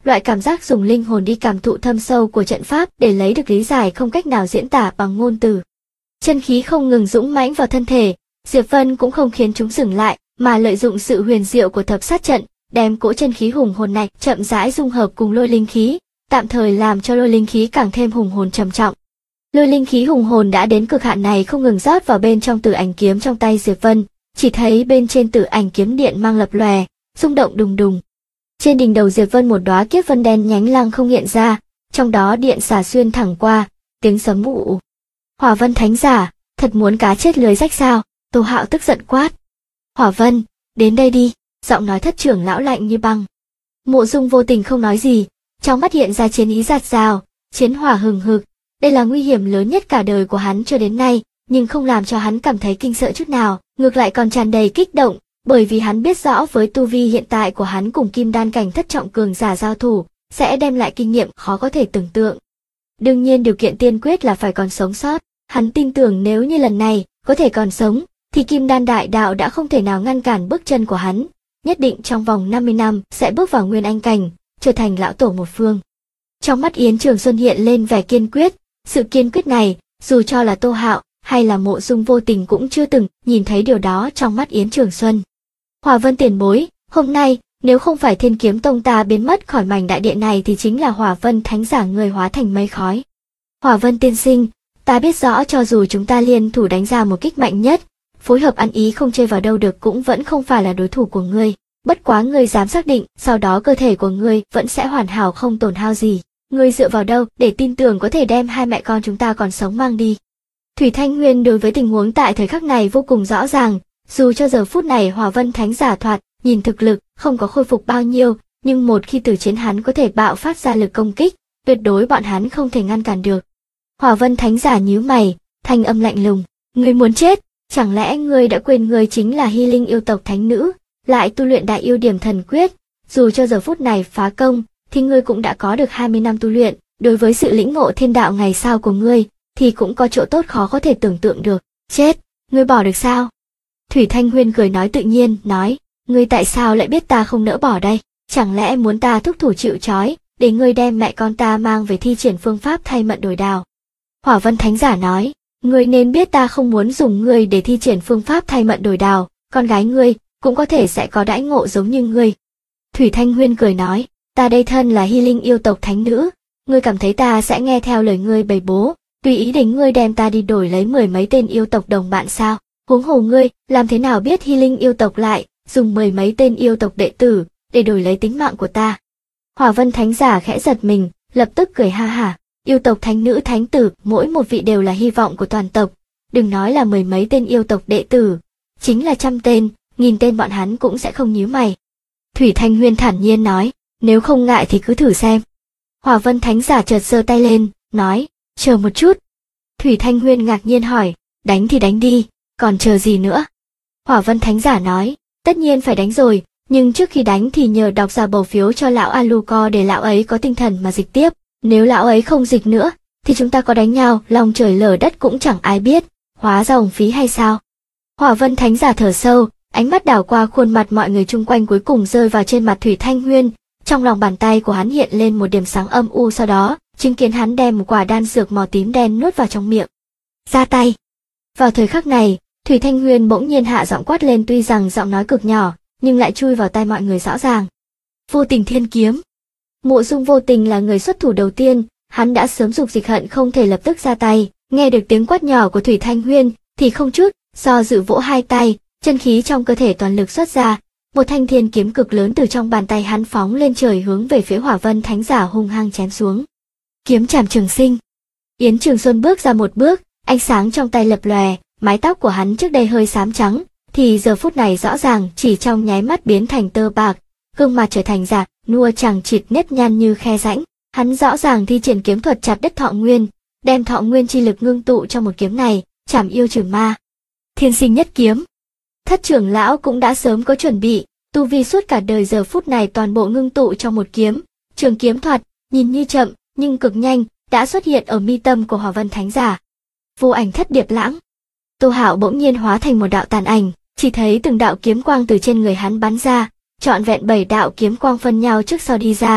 loại cảm giác dùng linh hồn đi cảm thụ thâm sâu của trận pháp để lấy được lý giải không cách nào diễn tả bằng ngôn từ. Chân khí không ngừng dũng mãnh vào thân thể, Diệp Vân cũng không khiến chúng dừng lại, mà lợi dụng sự huyền diệu của thập sát trận, đem cỗ chân khí hùng hồn này chậm rãi dung hợp cùng lôi linh khí, tạm thời làm cho lôi linh khí càng thêm hùng hồn trầm trọng. Lôi linh khí hùng hồn đã đến cực hạn này không ngừng rót vào bên trong Tử Ảnh kiếm trong tay Diệp Vân, chỉ thấy bên trên Tử Ảnh kiếm điện mang lập lòe, rung động đùng đùng. Trên đỉnh đầu Diệp Vân một đóa kiếp vân đen nhánh lăng không hiện ra, trong đó điện xả xuyên thẳng qua, tiếng sấm ù. Hỏa Vân thánh giả, thật muốn cá chết lưới rách sao? Tô Hạo tức giận quát. Hỏa Vân, đến đây đi, giọng nói thất trưởng lão lạnh như băng. Mộ Dung Vô Tình không nói gì, trong mắt hiện ra chiến ý rạt rào, chiến hỏa hừng hực. Đây là nguy hiểm lớn nhất cả đời của hắn cho đến nay, nhưng không làm cho hắn cảm thấy kinh sợ chút nào, ngược lại còn tràn đầy kích động, bởi vì hắn biết rõ với tu vi hiện tại của hắn cùng kim đan cảnh thất trọng cường giả giao thủ, sẽ đem lại kinh nghiệm khó có thể tưởng tượng. Đương nhiên điều kiện tiên quyết là phải còn sống sót, hắn tin tưởng nếu như lần này có thể còn sống, thì kim đan đại đạo đã không thể nào ngăn cản bước chân của hắn, nhất định trong vòng 50 năm sẽ bước vào nguyên anh cảnh, trở thành lão tổ một phương. Trong mắt Yến Trường Xuân hiện lên vẻ kiên quyết, sự kiên quyết này, dù cho là Tô Hạo hay là Mộ Dung Vô Tình cũng chưa từng nhìn thấy điều đó trong mắt Yến Trường Xuân. Hỏa Vân tiền bối, hôm nay, nếu không phải Thiên Kiếm Tông ta biến mất khỏi mảnh đại địa này thì chính là Hỏa Vân thánh giả người hóa thành mây khói. Hỏa Vân tiên sinh, ta biết rõ cho dù chúng ta liên thủ đánh ra một kích mạnh nhất, phối hợp ăn ý không chơi vào đâu được cũng vẫn không phải là đối thủ của ngươi. Bất quá ngươi dám xác định, sau đó cơ thể của ngươi vẫn sẽ hoàn hảo không tổn hao gì. Ngươi dựa vào đâu để tin tưởng có thể đem hai mẹ con chúng ta còn sống mang đi? Thủy Thanh Nguyên đối với tình huống tại thời khắc này vô cùng rõ ràng, dù cho giờ phút này Hỏa Vân thánh giả thoạt nhìn thực lực không có khôi phục bao nhiêu, nhưng một khi tử chiến hắn có thể bạo phát ra lực công kích, tuyệt đối bọn hắn không thể ngăn cản được. Hỏa Vân thánh giả nhíu mày, thanh âm lạnh lùng, ngươi muốn chết? Chẳng lẽ ngươi đã quên ngươi chính là Hy Linh yêu tộc thánh nữ, lại tu luyện đại yêu điểm thần quyết, dù cho giờ phút này phá công, thì ngươi cũng đã có được 20 năm tu luyện, đối với sự lĩnh ngộ thiên đạo ngày sau của ngươi, thì cũng có chỗ tốt khó có thể tưởng tượng được. Chết, ngươi bỏ được sao? Thủy Thanh Nguyên cười nói tự nhiên, nói, ngươi tại sao lại biết ta không nỡ bỏ đây? Chẳng lẽ muốn ta thúc thủ chịu trói, để ngươi đem mẹ con ta mang về thi triển phương pháp thay mận đổi đào? Hỏa Vân thánh giả nói, ngươi nên biết ta không muốn dùng ngươi để thi triển phương pháp thay mận đổi đào, con gái ngươi cũng có thể sẽ có đãi ngộ giống như ngươi. Thủy Thanh Nguyên cười nói, ta đây thân là Hy Linh yêu tộc thánh nữ, ngươi cảm thấy ta sẽ nghe theo lời ngươi bày bố, tùy ý để ngươi đem ta đi đổi lấy 10 mấy tên yêu tộc đồng bạn sao? Huống hồ ngươi, làm thế nào biết Hy Linh yêu tộc lại dùng 10 mấy tên yêu tộc đệ tử để đổi lấy tính mạng của ta? Hỏa Vân thánh giả khẽ giật mình, lập tức cười ha hả, yêu tộc thánh nữ thánh tử, mỗi một vị đều là hy vọng của toàn tộc, đừng nói là 10 mấy tên yêu tộc đệ tử, chính là 100 tên, 1000 tên bọn hắn cũng sẽ không nhíu mày. Thủy Thanh Nguyên thản nhiên nói, nếu không ngại thì cứ thử xem. Hỏa Vân thánh giả chợt giơ tay lên, nói, chờ một chút. Thủy Thanh Nguyên ngạc nhiên hỏi, đánh thì đánh đi, còn chờ gì nữa? Hỏa Vân thánh giả nói, tất nhiên phải đánh rồi, nhưng trước khi đánh thì nhờ đọc ra bầu phiếu cho lão Aluco để lão ấy có tinh thần mà dịch tiếp. Nếu lão ấy không dịch nữa, thì chúng ta có đánh nhau, lòng trời lở đất cũng chẳng ai biết, hóa ra uổng phí hay sao? Hỏa Vân thánh giả thở sâu, ánh mắt đảo qua khuôn mặt mọi người chung quanh cuối cùng rơi vào trên mặt Thủy Thanh Nguyên, trong lòng bàn tay của hắn hiện lên một điểm sáng âm u, sau đó, chứng kiến hắn đem một quả đan dược màu tím đen nuốt vào trong miệng. Ra tay. Vào thời khắc này, Thủy Thanh Nguyên bỗng nhiên hạ giọng quát lên, tuy rằng giọng nói cực nhỏ, nhưng lại chui vào tai mọi người rõ ràng. Vô Tình thiên kiếm. Mộ Dung Vô Tình là người xuất thủ đầu tiên, hắn đã sớm dục dịch hận không thể lập tức ra tay, nghe được tiếng quát nhỏ của Thủy Thanh Nguyên, thì không chút do dự vỗ hai tay, chân khí trong cơ thể toàn lực xuất ra, một thanh thiên kiếm cực lớn từ trong bàn tay hắn phóng lên trời hướng về phía Hỏa Vân thánh giả hung hăng chém xuống. Kiếm chảm trường sinh. Yến Trường Xuân bước ra một bước, ánh sáng trong tay lập lòe, mái tóc của hắn trước đây hơi xám trắng, thì giờ phút này rõ ràng chỉ trong nháy mắt biến thành tơ bạc, gương mặt trở thành già nua chằng chịt nếp nhăn như khe rãnh. Hắn rõ ràng thi triển kiếm thuật chặt đứt thọ nguyên, đem thọ nguyên chi lực ngưng tụ trong một kiếm này, chảm yêu trừ ma. Thiên sinh nhất kiếm. Thất trưởng lão cũng đã sớm có chuẩn bị, tu vi suốt cả đời giờ phút này toàn bộ ngưng tụ trong một kiếm. Trường kiếm thuật, nhìn như chậm nhưng cực nhanh, đã xuất hiện ở mi tâm của Hỏa Vân thánh giả. Vô ảnh thất điệp lãng. Tô Hạo bỗng nhiên hóa thành một đạo tàn ảnh, chỉ thấy từng đạo kiếm quang từ trên người hắn bắn ra, trọn vẹn 7 đạo kiếm quang phân nhau trước sau đi ra,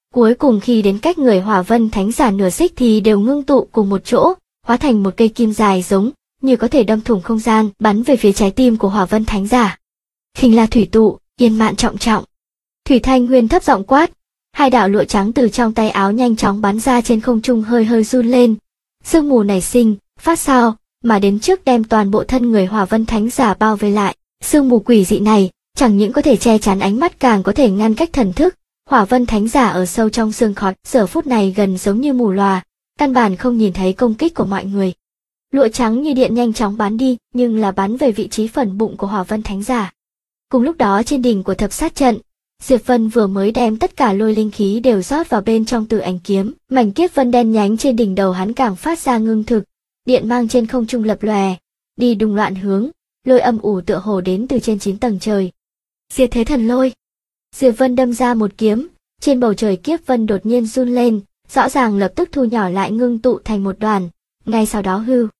Cuối cùng khi đến cách người Hỏa Vân Thánh Giả nửa xích thì đều ngưng tụ cùng một chỗ, hóa thành một cây kim dài giống như có thể đâm thủng không gian, bắn về phía trái tim của Hỏa Vân Thánh Giả. Khinh La thủy tụ, yên mạn trọng trọng. Thủy Thanh Huyền thấp giọng quát, hai đạo lụa trắng từ trong tay áo nhanh chóng bắn ra trên không trung hơi hơi run lên. Sương mù nảy sinh, phát sao, mà đến trước đem toàn bộ thân người Hỏa Vân Thánh Giả bao vây lại. Sương mù quỷ dị này, chẳng những có thể che chắn ánh mắt càng có thể ngăn cách thần thức. Hỏa Vân Thánh Giả ở sâu trong sương khói, giờ phút này gần giống như mù lòa, căn bản không nhìn thấy công kích của mọi người. Lụa trắng như điện nhanh chóng bắn đi, nhưng là bắn về vị trí phần bụng của Hỏa Vân Thánh Giả. Cùng lúc đó trên đỉnh của thập sát trận, Diệp Vân vừa mới đem tất cả lôi linh khí đều rót vào bên trong Tử Ảnh kiếm, mảnh kiếp vân đen nhánh trên đỉnh đầu hắn càng phát ra ngưng thực, điện mang trên không trung lập lòe, đi đùng loạn hướng, lôi âm ủ tựa hồ đến từ trên 9 tầng trời. Diệt thế thần lôi. Diệp Vân đâm ra một kiếm, trên bầu trời kiếp vân đột nhiên run lên, rõ ràng lập tức thu nhỏ lại ngưng tụ thành một đoàn, ngay sau đó hư,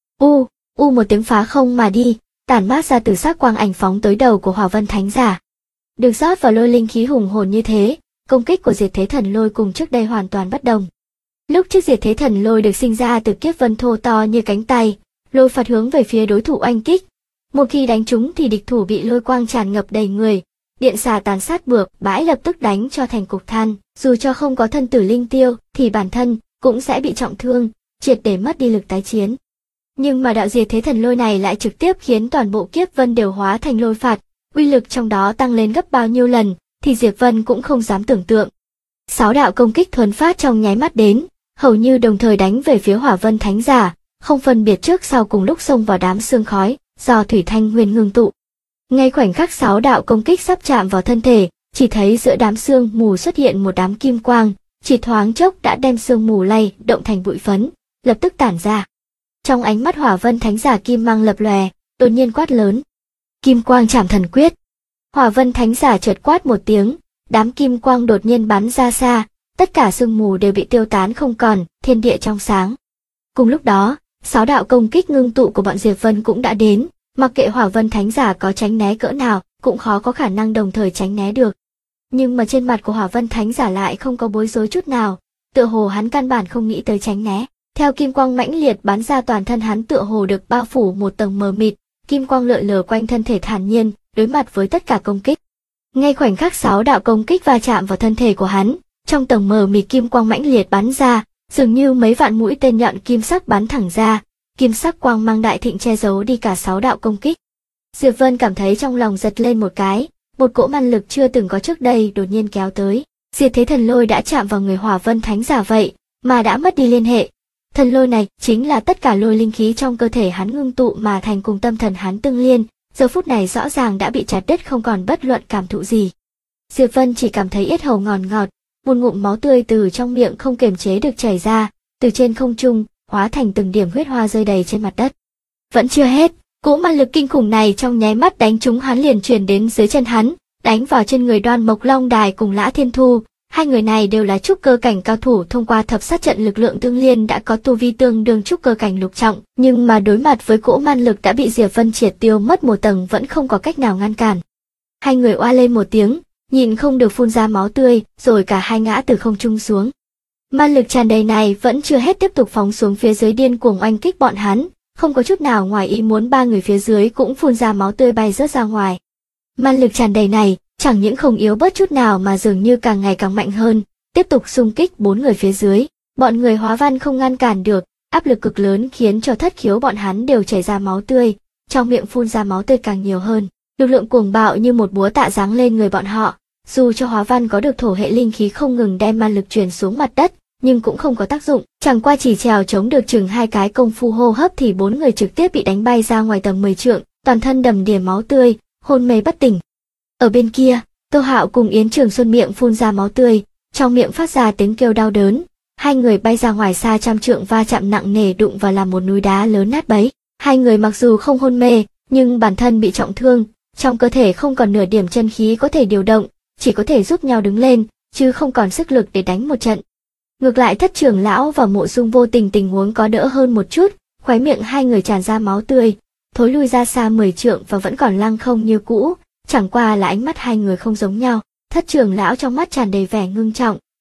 một tiếng phá không mà đi, tản mát ra từ sắc quang ảnh phóng tới đầu của Hỏa Vân Thánh Giả. Được rót vào lôi linh khí hùng hồn như thế, công kích của Diệt Thế Thần Lôi cùng trước đây hoàn toàn bất đồng. Lúc trước Diệt Thế Thần Lôi được sinh ra từ kiếp vân thô to như cánh tay, lôi phạt hướng về phía đối thủ oanh kích. Một khi đánh trúng thì địch thủ bị lôi quang tràn ngập đầy người, điện xà tàn sát bừa bãi lập tức đánh cho thành cục than, dù cho không có thân tử linh tiêu thì bản thân cũng sẽ bị trọng thương, triệt để mất đi lực tái chiến. Nhưng mà đạo Diệt Thế Thần Lôi này lại trực tiếp khiến toàn bộ kiếp vân đều hóa thành lôi phạt, uy lực trong đó tăng lên gấp bao nhiêu lần thì Diệp Vân cũng không dám tưởng tượng. 6 đạo công kích thuần phát trong nháy mắt đến, hầu như đồng thời đánh về phía Hỏa Vân Thánh Giả, không phân biệt trước sau cùng lúc xông vào đám sương khói do Thủy Thanh Huyền ngưng tụ. Ngay khoảnh khắc 6 đạo công kích sắp chạm vào thân thể, chỉ thấy giữa đám sương mù xuất hiện một đám kim quang, chỉ thoáng chốc đã đem sương mù lay động thành bụi phấn, lập tức tản ra. Trong ánh mắt Hỏa Vân Thánh Giả kim mang lập lòe, đột nhiên quát lớn: Kim quang chảm thần quyết. Hỏa Vân Thánh Giả chợt quát một tiếng, đám kim quang đột nhiên bắn ra xa, tất cả sương mù đều bị tiêu tán không còn, thiên địa trong sáng. Cùng lúc đó, 6 đạo công kích ngưng tụ của bọn Diệp Vân cũng đã đến, mặc kệ Hỏa Vân Thánh Giả có tránh né cỡ nào, cũng khó có khả năng đồng thời tránh né được. Nhưng mà trên mặt của Hỏa Vân Thánh Giả lại không có bối rối chút nào, tựa hồ hắn căn bản không nghĩ tới tránh né. Theo kim quang mãnh liệt bắn ra toàn thân hắn tựa hồ được bao phủ một tầng mờ mịt, kim quang lượn lờ quanh thân thể thản nhiên, đối mặt với tất cả công kích. Ngay khoảnh khắc 6 đạo công kích va chạm vào thân thể của hắn, trong tầng mờ mịt kim quang mãnh liệt bắn ra, dường như mấy vạn mũi tên nhọn kim sắc bắn thẳng ra, kim sắc quang mang đại thịnh che giấu đi cả 6 đạo công kích. Diệp Vân cảm thấy trong lòng giật lên một cái, một cỗ man lực chưa từng có trước đây đột nhiên kéo tới. Diệt Thế Thần Lôi đã chạm vào người Hỏa Vân Thánh Giả vậy, mà đã mất đi liên hệ. Thần lôi này chính là tất cả lôi linh khí trong cơ thể hắn ngưng tụ mà thành cùng tâm thần hắn tương liên, giờ phút này rõ ràng đã bị chặt đứt không còn bất luận cảm thụ gì. Diệp Vân chỉ cảm thấy yết hầu ngọt ngọt, một ngụm máu tươi từ trong miệng không kiềm chế được chảy ra, từ trên không trung hóa thành từng điểm huyết hoa rơi đầy trên mặt đất. Vẫn chưa hết, cỗ man lực kinh khủng này trong nháy mắt đánh trúng hắn liền truyền đến dưới chân hắn, đánh vào trên người Đoan Mộc Long Đài cùng Lã Thiên Thu. Hai người này đều là trúc cơ cảnh cao thủ, thông qua thập sát trận lực lượng tương liên đã có tu vi tương đương trúc cơ cảnh lục trọng, nhưng mà đối mặt với cỗ man lực đã bị Diệp Vân triệt tiêu mất một tầng vẫn không có cách nào ngăn cản. Hai người oa lên một tiếng, nhìn không được phun ra máu tươi, rồi cả hai ngã từ không trung xuống. Man lực tràn đầy này vẫn chưa hết tiếp tục phóng xuống phía dưới điên cuồng oanh kích bọn hắn, không có chút nào ngoài ý muốn, ba người phía dưới cũng phun ra máu tươi bay rớt ra ngoài. Man lực tràn đầy này chẳng những không yếu bớt chút nào mà dường như càng ngày càng mạnh hơn, tiếp tục xung kích 4 người phía dưới. Bọn người Hóa Văn không ngăn cản được, áp lực cực lớn khiến cho thất khiếu bọn hắn đều chảy ra máu tươi, trong miệng phun ra máu tươi càng nhiều hơn. Lực lượng cuồng bạo như một búa tạ giáng lên người bọn họ, dù cho Hóa Văn có được thổ hệ linh khí không ngừng đem man lực truyền xuống mặt đất, nhưng cũng không có tác dụng, chẳng qua chỉ trèo chống được chừng 2 cái công phu hô hấp thì 4 người trực tiếp bị đánh bay ra ngoài tầm 10 trượng, toàn thân đầm đìa máu tươi, hôn mê bất tỉnh. Ở bên kia, Tô Hạo cùng Yến Trường Xuân miệng phun ra máu tươi, trong miệng phát ra tiếng kêu đau đớn. Hai người bay ra ngoài xa trăm trượng, va chạm nặng nề đụng vào làm một núi đá lớn nát bấy. Hai người mặc dù không hôn mê, nhưng bản thân bị trọng thương, trong cơ thể không còn nửa điểm chân khí có thể điều động, chỉ có thể giúp nhau đứng lên, chứ không còn sức lực để đánh một trận. Ngược lại Thất trưởng lão và Mộ Dung Vô Tình tình huống có đỡ hơn một chút, khóe miệng hai người tràn ra máu tươi, thối lui ra xa 10 trượng và vẫn còn lăng không như cũ, chẳng qua là ánh mắt hai người không giống nhau. Thất trưởng lão trong mắt tràn đầy vẻ ngưng trọng,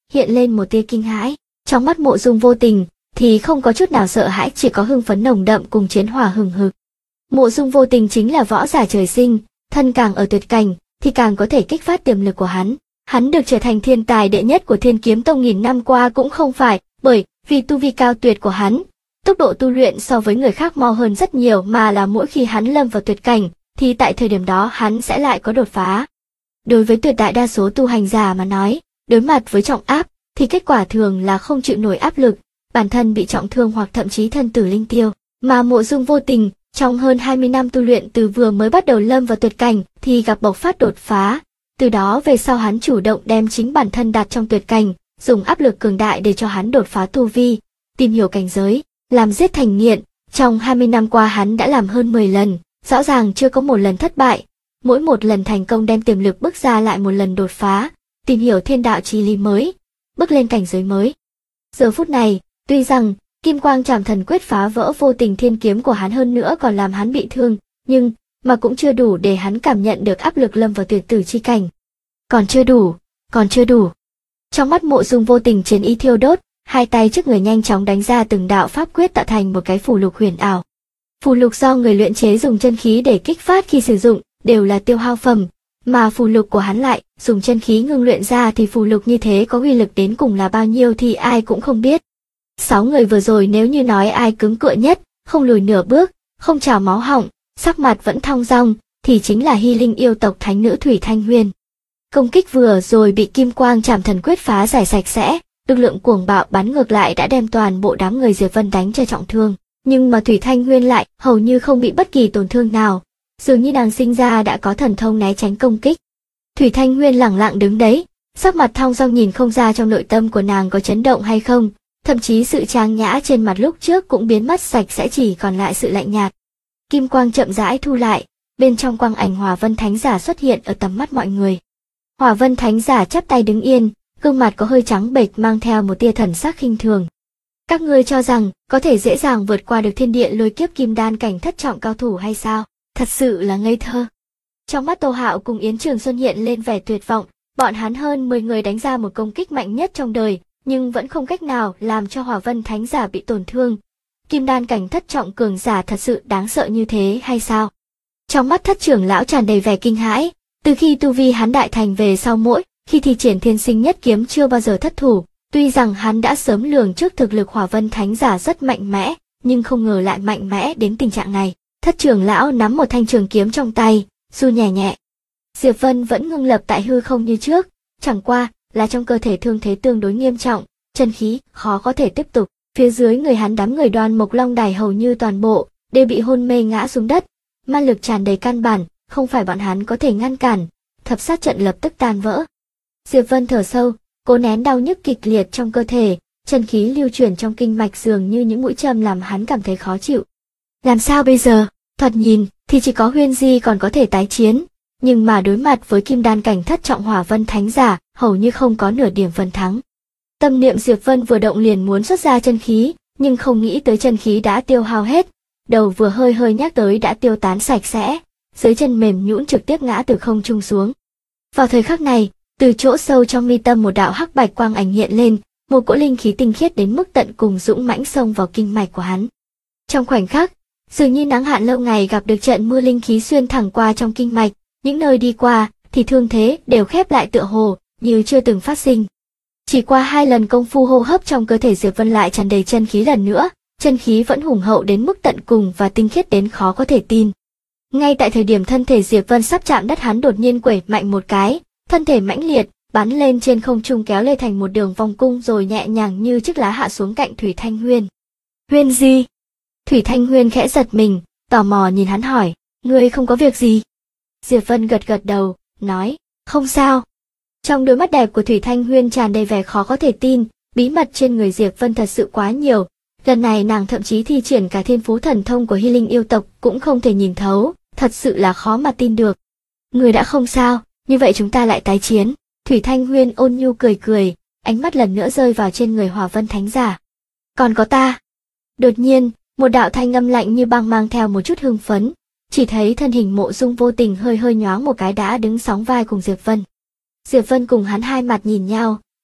hiện lên một tia kinh hãi. Trong mắt Mộ Dung Vô Tình thì không có chút nào sợ hãi, chỉ có hưng phấn nồng đậm cùng chiến hỏa hừng hực. Mộ Dung Vô Tình chính là võ giả trời sinh, thân càng ở tuyệt cảnh thì càng có thể kích phát tiềm lực của hắn. Hắn được trở thành thiên tài đệ nhất của Thiên Kiếm Tông nghìn năm qua cũng không phải bởi vì tu vi cao tuyệt của hắn, tốc độ tu luyện so với người khác mau hơn rất nhiều, mà là mỗi khi hắn lâm vào tuyệt cảnh thì tại thời điểm đó hắn sẽ lại có đột phá. Đối với tuyệt đại đa số tu hành giả mà nói, đối mặt với trọng áp thì kết quả thường là không chịu nổi áp lực, bản thân bị trọng thương hoặc thậm chí thân tử linh tiêu. Mà Mộ Dung Vô Tình trong hơn 20 năm tu luyện, từ vừa mới bắt đầu lâm vào tuyệt cảnh thì gặp bộc phát đột phá. Từ đó về sau hắn chủ động đem chính bản thân đặt trong tuyệt cảnh, dùng áp lực cường đại để cho hắn đột phá tu vi, tìm hiểu cảnh giới, làm giết thành nghiện. Trong 20 năm qua hắn đã làm hơn 10 lần, rõ ràng chưa có một lần thất bại. Mỗi một lần thành công đem tiềm lực bước ra lại một lần đột phá, tìm hiểu thiên đạo chí lý mới, bước lên cảnh giới mới. Giờ phút này, tuy rằng Kim Quang Trảm Thần Quyết phá vỡ Vô Tình thiên kiếm của hắn, hơn nữa còn làm hắn bị thương, nhưng mà cũng chưa đủ để hắn cảm nhận được áp lực lâm vào tuyệt tử chi cảnh. Còn chưa đủ, còn chưa đủ. Trong mắt Mộ Dung Vô Tình chiến ý thiêu đốt, hai tay trước người nhanh chóng đánh ra từng đạo pháp quyết tạo thành một cái phù lục huyền ảo. Phù lục do người luyện chế dùng chân khí để kích phát, khi sử dụng đều là tiêu hao phẩm, mà phù lục của hắn lại dùng chân khí ngưng luyện ra, thì phù lục như thế có uy lực đến cùng là bao nhiêu thì ai cũng không biết. 6 người vừa rồi nếu như nói ai cứng cựa nhất, không lùi nửa bước, không trào máu họng, sắc mặt vẫn thong dong, thì chính là Hy Linh yêu tộc thánh nữ Thủy Thanh Huyền. Công kích vừa rồi bị Kim Quang Trảm Thần Quyết phá giải sạch sẽ, lực lượng cuồng bạo bắn ngược lại đã đem toàn bộ đám người Diệp Vân đánh cho trọng thương, nhưng mà Thủy Thanh Huyền lại hầu như không bị bất kỳ tổn thương nào, dường như nàng sinh ra đã có thần thông né tránh công kích. Thủy Thanh Huyền lẳng lặng đứng đấy, sắc mặt thong dong, nhìn không ra trong nội tâm của nàng có chấn động hay không, thậm chí sự trang nhã trên mặt lúc trước cũng biến mất sạch sẽ, chỉ còn lại sự lạnh nhạt. Kim quang chậm rãi thu lại, bên trong quang ảnh Hỏa Vân Thánh Giả xuất hiện ở tầm mắt mọi người. Hỏa Vân Thánh Giả chắp tay đứng yên, gương mặt có hơi trắng bệch, mang theo một tia thần sắc khinh thường. Các ngươi cho rằng có thể dễ dàng vượt qua được thiên địa lôi kiếp kim đan cảnh thất trọng cao thủ hay sao? Thật sự là ngây thơ. Trong mắt Tô Hạo cùng Yến Trường Xuân hiện lên vẻ tuyệt vọng, bọn hắn hơn 10 người đánh ra một công kích mạnh nhất trong đời, nhưng vẫn không cách nào làm cho Hỏa Vân Thánh Giả bị tổn thương. Kim đan cảnh thất trọng cường giả thật sự đáng sợ như thế hay sao? Trong mắt Thất trưởng lão tràn đầy vẻ kinh hãi, từ khi tu vi hắn đại thành về sau, mỗi khi thi triển Thiên Sinh Nhất Kiếm chưa bao giờ thất thủ. Tuy rằng hắn đã sớm lường trước thực lực Hỏa Vân Thánh Giả rất mạnh mẽ, nhưng không ngờ lại mạnh mẽ đến tình trạng này. Thất trưởng lão nắm một thanh trường kiếm trong tay, du nhẹ nhẹ. Diệp Vân vẫn ngưng lập tại hư không như trước, chẳng qua là trong cơ thể thương thế tương đối nghiêm trọng, chân khí khó có thể tiếp tục. Phía dưới người hắn đám người Đoan Mộc Long Đài hầu như toàn bộ đều bị hôn mê ngã xuống đất, ma lực tràn đầy, căn bản không phải bọn hắn có thể ngăn cản. Thập sát trận lập tức tan vỡ. Diệp Vân thở sâu, cố nén đau nhức kịch liệt trong cơ thể, chân khí lưu chuyển trong kinh mạch dường như những mũi châm làm hắn cảm thấy khó chịu. Làm sao bây giờ? Thoạt nhìn thì chỉ có Huyên Di còn có thể tái chiến, nhưng mà đối mặt với kim đan cảnh thất trọng Hỏa Vân Thánh Giả, hầu như không có nửa điểm phần thắng. Tâm niệm Diệp Vân vừa động liền muốn xuất ra chân khí, nhưng không nghĩ tới chân khí đã tiêu hao hết, đầu vừa hơi hơi nhắc tới đã tiêu tán sạch sẽ, dưới chân mềm nhũn trực tiếp ngã từ không trung xuống. Vào thời khắc này, từ chỗ sâu trong mi tâm một đạo hắc bạch quang ảnh hiện lên, một cỗ linh khí tinh khiết đến mức tận cùng dũng mãnh xông vào kinh mạch của hắn. Trong khoảnh khắc, dường như nắng hạn lâu ngày gặp được trận mưa, linh khí xuyên thẳng qua trong kinh mạch, những nơi đi qua thì thương thế đều khép lại, tựa hồ như chưa từng phát sinh. Chỉ qua 2 lần công phu, hô hấp trong cơ thể Diệp Vân lại tràn đầy chân khí lần nữa, chân khí vẫn hùng hậu đến mức tận cùng và tinh khiết đến khó có thể tin. Ngay tại thời điểm thân thể Diệp Vân sắp chạm đất, hắn đột nhiên quẩy mạnh một cái, thân thể mãnh liệt bắn lên trên không trung, kéo lê thành một đường vòng cung rồi nhẹ nhàng như chiếc lá hạ xuống cạnh Thủy Thanh Huyền. Huyền Di? Thủy Thanh Huyền khẽ giật mình, tò mò nhìn hắn hỏi, ngươi không có việc gì? Diệp Vân gật gật đầu, nói, không sao. Trong đôi mắt đẹp của Thủy Thanh Huyền tràn đầy vẻ khó có thể tin, bí mật trên người Diệp Vân thật sự quá nhiều. Lần này nàng thậm chí thi triển cả thiên phú thần thông của Hy Linh yêu tộc cũng không thể nhìn thấu, thật sự là khó mà tin được. Người đã không sao, như vậy chúng ta lại tái chiến. Thủy Thanh Huyền ôn nhu cười cười, ánh mắt lần nữa rơi vào trên người Hỏa Vân Thánh Giả. Còn có ta. Đột nhiên, một đạo thanh âm lạnh như băng mang theo một chút hưng phấn, chỉ thấy thân hình Mộ Dung Vô Tình hơi hơi nhoáng một cái đã đứng sóng vai cùng Diệp Vân. Diệp Vân cùng hắn hai mặt nhìn nhau,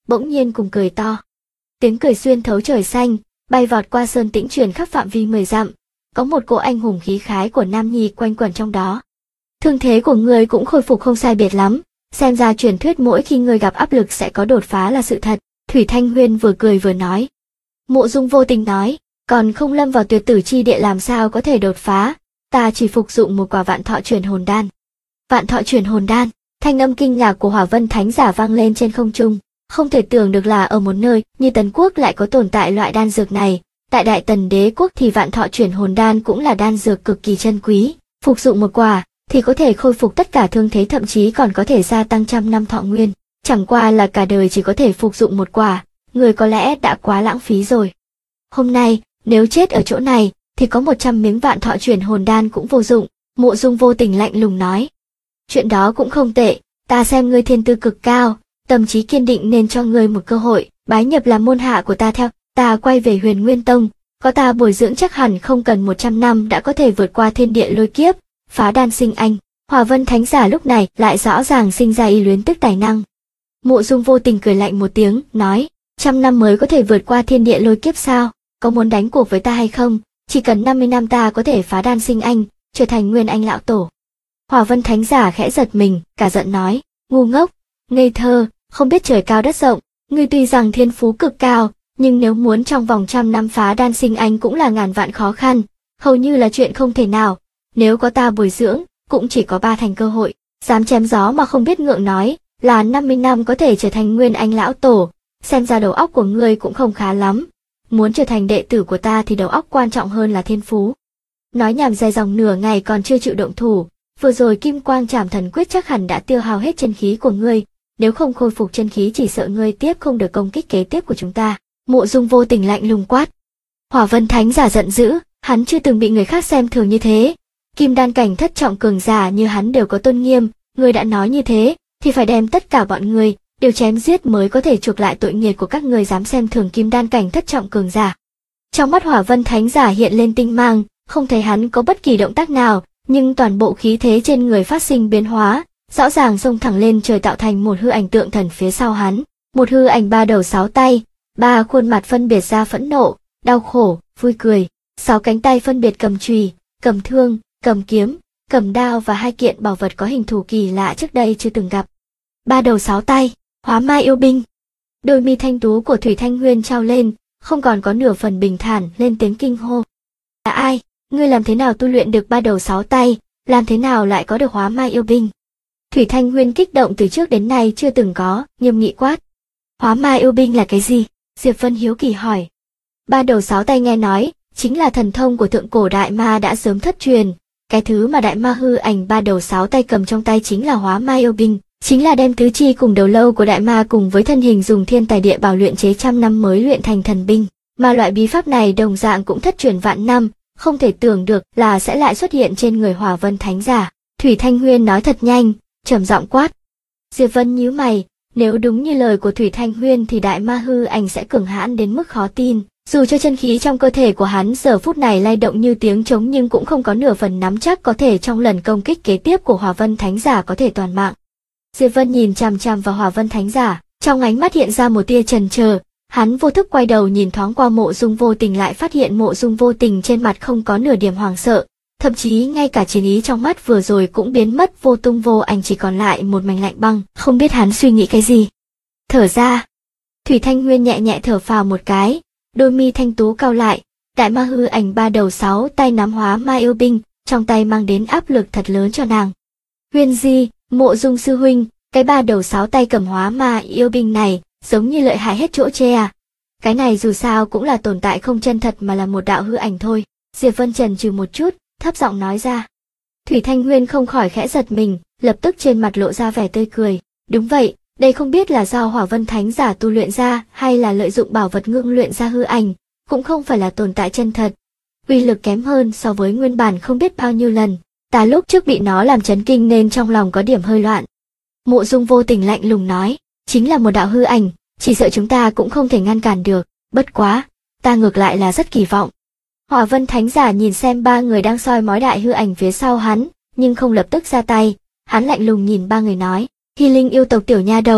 bỗng nhiên cùng cười to. Tiếng cười xuyên thấu trời xanh, bay vọt qua sơn tĩnh truyền khắp phạm vi 10 dặm. Có một cỗ anh hùng khí khái của nam nhi quanh quẩn trong đó. Thương thế của ngươi cũng khôi phục không sai biệt lắm, xem ra truyền thuyết mỗi khi ngươi gặp áp lực sẽ có đột phá là sự thật. Thủy Thanh Huyên vừa cười vừa nói. Mộ Dung Vô Tình nói, còn không lâm vào tuyệt tử chi địa làm sao có thể đột phá, ta chỉ phục dụng một quả vạn thọ truyền hồn đan. Vạn thọ truyền hồn đan, thanh âm kinh ngạc của Hỏa Vân Thánh Giả vang lên trên không trung. Không thể tưởng được là ở một nơi như Tần Quốc lại có tồn tại loại đan dược này. Tại Đại Tần Đế Quốc thì vạn thọ truyền hồn đan cũng là đan dược cực kỳ chân quý, phục dụng một quả thì có thể khôi phục tất cả thương thế, thậm chí còn có thể gia tăng trăm năm thọ nguyên. Chẳng qua là cả đời chỉ có thể phục dụng một quả, người có lẽ đã quá lãng phí rồi. Hôm nay, nếu chết ở chỗ này, thì có 100 miếng vạn thọ truyền hồn đan cũng vô dụng, Mộ Dung Vô Tình lạnh lùng nói. Chuyện đó cũng không tệ, ta xem ngươi thiên tư cực cao, tâm trí kiên định nên cho ngươi một cơ hội, bái nhập làm môn hạ của ta, theo ta quay về Huyền Nguyên Tông, có ta bồi dưỡng chắc hẳn không cần 100 năm đã có thể vượt qua thiên địa lôi kiếp, phá đan sinh anh. Hỏa Vân Thánh Giả lúc này lại rõ ràng sinh ra ý luyến tức tài năng. Mộ Dung Vô Tình cười lạnh một tiếng, nói, 100 năm mới có thể vượt qua thiên địa lôi kiếp sao, có muốn đánh cuộc với ta hay không, chỉ cần 50 năm ta có thể phá đan sinh anh, trở thành Nguyên Anh lão tổ. Hỏa Vân Thánh Giả khẽ giật mình, cả giận nói, ngu ngốc, ngây thơ, không biết trời cao đất rộng, ngươi tuy rằng thiên phú cực cao, nhưng nếu muốn trong vòng 100 năm phá đan sinh anh cũng là ngàn vạn khó khăn, hầu như là chuyện không thể nào, nếu có ta bồi dưỡng, cũng chỉ có 3 thành cơ hội, dám chém gió mà không biết ngượng nói, là 50 năm có thể trở thành Nguyên Anh lão tổ, xem ra đầu óc của ngươi cũng không khá lắm, muốn trở thành đệ tử của ta thì đầu óc quan trọng hơn là thiên phú. Nói nhảm dài dòng nửa ngày còn chưa chịu động thủ, vừa rồi Kim Quang Trảm Thần Quyết chắc hẳn đã tiêu hao hết chân khí của ngươi, nếu không khôi phục chân khí chỉ sợ ngươi tiếp không được công kích kế tiếp của chúng ta. Mộ Dung Vô Tình lạnh lùng quát. Hỏa Vân Thánh Giả giận dữ, hắn chưa từng bị người khác xem thường như thế. Kim đan cảnh thất trọng cường giả như hắn đều có tôn nghiêm, ngươi đã nói như thế, thì phải đem tất cả bọn ngươi đều chém giết mới có thể chuộc lại tội nghiệp của các ngươi dám xem thường kim đan cảnh thất trọng cường giả. Trong mắt Hỏa Vân Thánh Giả hiện lên tinh mang, không thấy hắn có bất kỳ động tác nào, nhưng toàn bộ khí thế trên người phát sinh biến hóa, rõ ràng xông thẳng lên trời tạo thành một hư ảnh tượng thần phía sau hắn, một hư ảnh 3 đầu 6 tay, 3 khuôn mặt phân biệt ra phẫn nộ, đau khổ, vui cười, 6 cánh tay phân biệt cầm chùy, cầm thương, cầm kiếm, cầm đao và 2 kiện bảo vật có hình thù kỳ lạ trước đây chưa từng gặp. 3 đầu 6 tay, Hóa Ma Yêu Binh. Đôi mi thanh tú của Thủy Thanh Huyên trao lên, không còn có nửa phần bình thản, lên tiếng kinh hô. Là ai? Ngươi làm thế nào tu luyện được 3 đầu 6 tay, làm thế nào lại có được Hóa Ma Yêu Binh? Thủy Thanh Huyên kích động từ trước đến nay chưa từng có, nghiêm nghị quát. Hóa Ma Yêu Binh là cái gì? Diệp Vân hiếu kỳ hỏi. 3 đầu 6 tay nghe nói, chính là thần thông của thượng cổ đại ma đã sớm thất truyền, cái thứ mà đại ma hư ảnh 3 đầu 6 tay cầm trong tay chính là Hóa Ma Yêu Binh, chính là đem tứ chi cùng đầu lâu của đại ma cùng với thân hình dùng thiên tài địa bảo luyện chế 100 năm mới luyện thành thần binh, mà loại bí pháp này đồng dạng cũng thất truyền vạn năm, không thể tưởng được là sẽ lại xuất hiện trên người Hỏa Vân Thánh Giả. Thủy Thanh Huyên nói thật nhanh, trầm giọng quát. Diệp Vân nhíu mày, nếu đúng như lời của Thủy Thanh Huyên thì đại ma hư ảnh sẽ cường hãn đến mức khó tin, dù cho chân khí trong cơ thể của hắn giờ phút này lay động như tiếng trống nhưng cũng không có nửa phần nắm chắc có thể trong lần công kích kế tiếp của Hỏa Vân Thánh Giả có thể toàn mạng. Diệp Vân nhìn chằm chằm vào Hỏa Vân Thánh Giả, trong ánh mắt hiện ra một tia chần chờ, hắn vô thức quay đầu nhìn thoáng qua Mộ Dung Vô Tình lại phát hiện Mộ Dung Vô Tình trên mặt không có nửa điểm hoảng sợ, thậm chí ngay cả chiến ý trong mắt vừa rồi cũng biến mất vô tung vô ảnh, chỉ còn lại một mảnh lạnh băng, không biết hắn suy nghĩ cái gì. Thở ra, Thủy Thanh Huyên nhẹ nhẹ thở phào một cái, đôi mi thanh tú cau lại, đại ma hư ảnh 3 đầu 6 tay nắm Hóa Ma Yêu Binh, trong tay mang đến áp lực thật lớn cho nàng. Huyên Di, Mộ Dung sư huynh, cái 3 đầu 6 tay cầm Hóa Ma Yêu Binh này, giống như lợi hại hết chỗ chê à. Cái này dù sao cũng là tồn tại không chân thật mà là một đạo hư ảnh thôi. Diệp Vân chần chừ một chút, thấp giọng nói ra. Thủy Thanh Huyên không khỏi khẽ giật mình, lập tức trên mặt lộ ra vẻ tươi cười. Đúng vậy, đây không biết là do Hỏa Vân Thánh Giả tu luyện ra hay là lợi dụng bảo vật ngưng luyện ra hư ảnh, cũng không phải là tồn tại chân thật. Uy lực kém hơn so với nguyên bản không biết bao nhiêu lần, ta lúc trước bị nó làm chấn kinh nên trong lòng có điểm hơi loạn. Mộ Dung Vô Tình lạnh lùng nói, chính là một đạo hư ảnh, chỉ sợ chúng ta cũng không thể ngăn cản được, bất quá, ta ngược lại là rất kỳ vọng. Hỏa Vân Thánh Giả nhìn xem 3 người đang soi mói đại hư ảnh phía sau hắn, nhưng không lập tức ra tay, hắn lạnh lùng nhìn 3 người nói, Hy Linh yêu tộc tiểu nha đầu,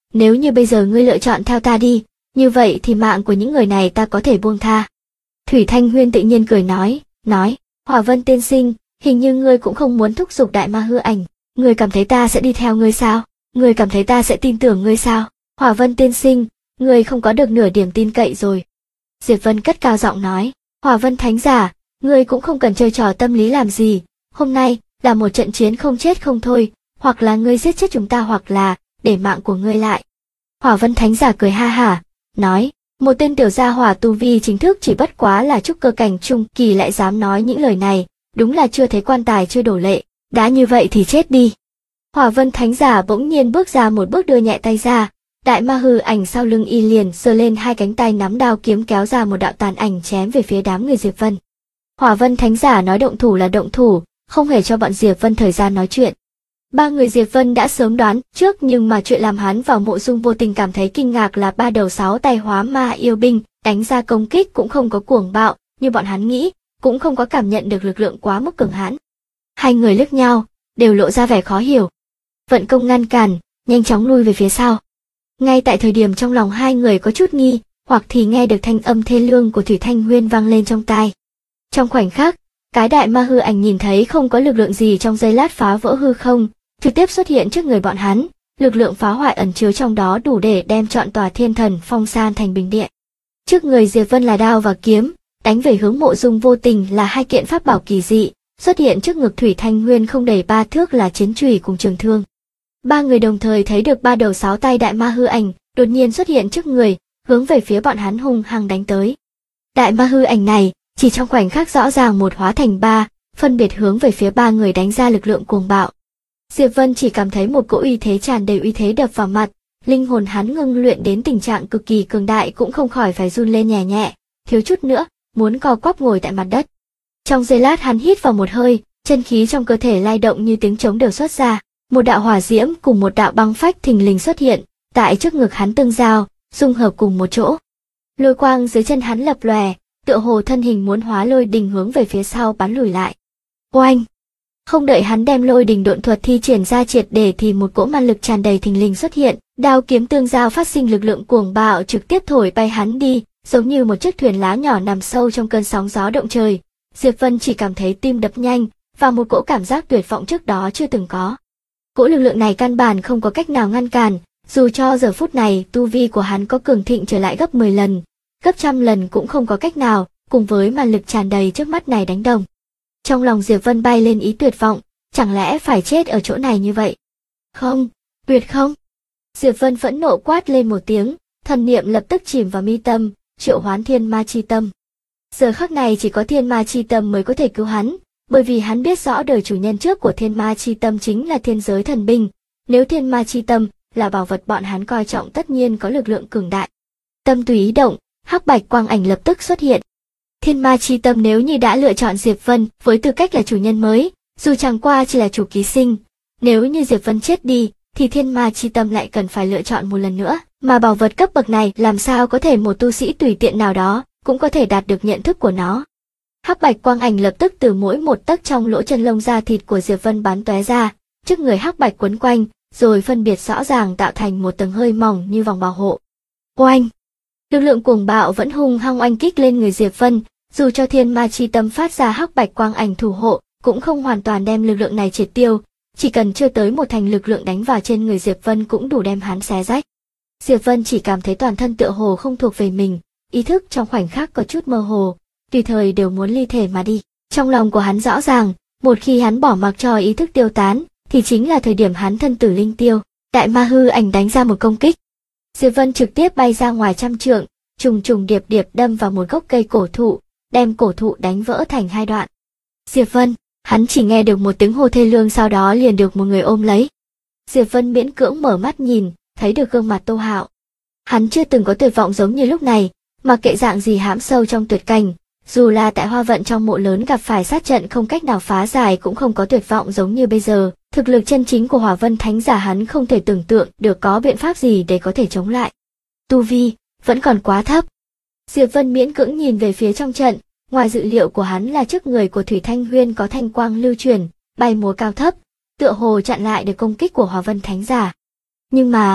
Nếu như bây giờ ngươi lựa chọn theo ta đi, như vậy thì mạng của những người này ta có thể buông tha. Thủy Thanh Huyên tự nhiên cười nói, Hỏa Vân tiên sinh, hình như ngươi cũng không muốn thúc giục đại ma hư ảnh, ngươi cảm thấy ta sẽ đi theo ngươi sao? Ngươi cảm thấy ta sẽ tin tưởng ngươi sao? Hỏa Vân tiên sinh, ngươi không có được nửa điểm tin cậy rồi. Diệp Vân cất cao giọng nói, Hỏa Vân thánh giả, ngươi cũng không cần chơi trò tâm lý làm gì, hôm nay là một trận chiến không chết không thôi, hoặc là ngươi giết chết chúng ta hoặc là để mạng của ngươi lại. Hỏa Vân thánh giả cười ha hả, nói, một tên tiểu gia hỏa tu vi chính thức chỉ bất quá là trúc cơ cảnh trung kỳ lại dám nói những lời này, đúng là chưa thấy quan tài chưa đổ lệ, đã như vậy thì chết đi. Hỏa Vân thánh giả bỗng nhiên bước ra một bước đưa nhẹ tay ra, đại ma hư ảnh sau lưng y liền giơ lên hai cánh tay nắm đao kiếm kéo ra một đạo tàn ảnh chém về phía đám người Diệp Vân. Hỏa Vân thánh giả nói động thủ là động thủ, không hề cho bọn Diệp Vân thời gian nói chuyện. Ba người Diệp Vân đã sớm đoán trước, nhưng mà chuyện làm hắn vào Mộ Dung vô tình cảm thấy kinh ngạc là ba đầu sáu tay hóa ma yêu binh đánh ra công kích cũng không có cuồng bạo như bọn hắn nghĩ, cũng không có cảm nhận được lực lượng quá mức cường hãn. Hai người liếc nhau, đều lộ ra vẻ khó hiểu. Vận công ngăn cản, nhanh chóng lui về phía sau. Ngay tại thời điểm trong lòng hai người có chút nghi, hoặc thì nghe được thanh âm thê lương của Thủy Thanh Huyên vang lên trong tai. Trong khoảnh khắc, cái đại ma hư ảnh nhìn thấy không có lực lượng gì trong giây lát phá vỡ hư không, trực tiếp xuất hiện trước người bọn hắn, lực lượng phá hoại ẩn chứa trong đó đủ để đem trọn tòa Thiên Thần Phong san thành bình địa. Trước người Diệp Vân là đao và kiếm, đánh về hướng Mộ Dung vô tình là hai kiện pháp bảo kỳ dị, xuất hiện trước ngực Thủy Thanh Huyên không đầy 3 thước là chiến chùy cùng trường thương. Ba người đồng thời thấy được ba đầu sáu tay đại ma hư ảnh đột nhiên xuất hiện trước người, hướng về phía bọn hắn hung hăng đánh tới. Đại ma hư ảnh này chỉ trong khoảnh khắc rõ ràng một hóa thành ba, phân biệt hướng về phía ba người đánh ra lực lượng cuồng bạo. Diệp Vân chỉ cảm thấy một cỗ uy thế tràn đầy uy thế đập vào mặt, linh hồn hắn ngưng luyện đến tình trạng cực kỳ cường đại cũng không khỏi phải run lên nhẹ nhẹ, thiếu chút nữa muốn co quắp ngồi tại mặt đất. Trong giây lát hắn hít vào một hơi, chân khí trong cơ thể lay động như tiếng trống đều xuất ra, một đạo hỏa diễm cùng một đạo băng phách thình lình xuất hiện, tại trước ngực hắn tương giao, dung hợp cùng một chỗ. Lôi quang dưới chân hắn lập lòe, tựa hồ thân hình muốn hóa lôi đình hướng về phía sau bắn lùi lại. Oanh! Không đợi hắn đem lôi đình độn thuật thi triển ra triệt để thì một cỗ ma lực tràn đầy thình lình xuất hiện, đao kiếm tương giao phát sinh lực lượng cuồng bạo trực tiếp thổi bay hắn đi, giống như một chiếc thuyền lá nhỏ nằm sâu trong cơn sóng gió động trời. Diệp Vân chỉ cảm thấy tim đập nhanh, và một cỗ cảm giác tuyệt vọng trước đó chưa từng có. Cỗ lực lượng này căn bản không có cách nào ngăn cản, dù cho giờ phút này tu vi của hắn có cường thịnh trở lại gấp 10 lần, gấp trăm lần cũng không có cách nào, cùng với ma lực tràn đầy trước mắt này đánh đồng. Trong lòng Diệp Vân bay lên ý tuyệt vọng, chẳng lẽ phải chết ở chỗ này như vậy? Không, tuyệt không! Diệp Vân phẫn nộ quát lên một tiếng, thần niệm lập tức chìm vào mi tâm, triệu hoán thiên ma chi tâm. Giờ khắc này chỉ có thiên ma chi tâm mới có thể cứu hắn, bởi vì hắn biết rõ đời chủ nhân trước của thiên ma chi tâm chính là thiên giới thần binh, nếu thiên ma chi tâm là bảo vật bọn hắn coi trọng tất nhiên có lực lượng cường đại. Tâm tùy ý động, hắc bạch quang ảnh lập tức xuất hiện. Thiên ma chi tâm nếu như đã lựa chọn Diệp Vân với tư cách là chủ nhân mới, dù chẳng qua chỉ là chủ ký sinh, nếu như Diệp Vân chết đi, thì thiên ma chi tâm lại cần phải lựa chọn một lần nữa, mà bảo vật cấp bậc này làm sao có thể một tu sĩ tùy tiện nào đó cũng có thể đạt được nhận thức của nó. Hắc bạch quang ảnh lập tức từ mỗi một tấc trong lỗ chân lông da thịt của Diệp Vân bắn tóe ra, trước người hắc bạch quấn quanh, rồi phân biệt rõ ràng tạo thành một tầng hơi mỏng như vòng bảo hộ. Oanh! Lực lượng cuồng bạo vẫn hung hăng oanh kích lên người Diệp Vân, dù cho thiên ma chi tâm phát ra hắc bạch quang ảnh thủ hộ, cũng không hoàn toàn đem lực lượng này triệt tiêu, chỉ cần chưa tới một thành lực lượng đánh vào trên người Diệp Vân cũng đủ đem hắn xé rách. Diệp Vân chỉ cảm thấy toàn thân tựa hồ không thuộc về mình, ý thức trong khoảnh khắc có chút mơ hồ, tùy thời đều muốn ly thể mà đi. Trong lòng của hắn rõ ràng, một khi hắn bỏ mặc cho ý thức tiêu tán, thì chính là thời điểm hắn thân tử linh tiêu. Đại ma hư ảnh đánh ra một công kích. Diệp Vân trực tiếp bay ra ngoài trăm trượng, trùng trùng điệp điệp đâm vào một gốc cây cổ thụ, đem cổ thụ đánh vỡ thành hai đoạn. Diệp Vân, hắn chỉ nghe được một tiếng hô thê lương, sau đó liền được một người ôm lấy. Diệp Vân miễn cưỡng mở mắt nhìn, thấy được gương mặt Tô Hạo. Hắn chưa từng có tuyệt vọng giống như lúc này, mà kệ dạng gì hãm sâu trong tuyệt cảnh, dù là tại Hoa Vận trong mộ lớn gặp phải sát trận không cách nào phá giải cũng không có tuyệt vọng giống như bây giờ. Thực lực chân chính của Hỏa Vân Thánh giả hắn không thể tưởng tượng được có biện pháp gì để có thể chống lại. Tu vi vẫn còn quá thấp. Diệp Vân miễn cưỡng nhìn về phía trong trận, ngoài dự liệu của hắn là trước người của Thủy Thanh Huyên có thanh quang lưu chuyển, bay múa cao thấp, tựa hồ chặn lại được công kích của Hỏa Vân Thánh giả. Nhưng mà,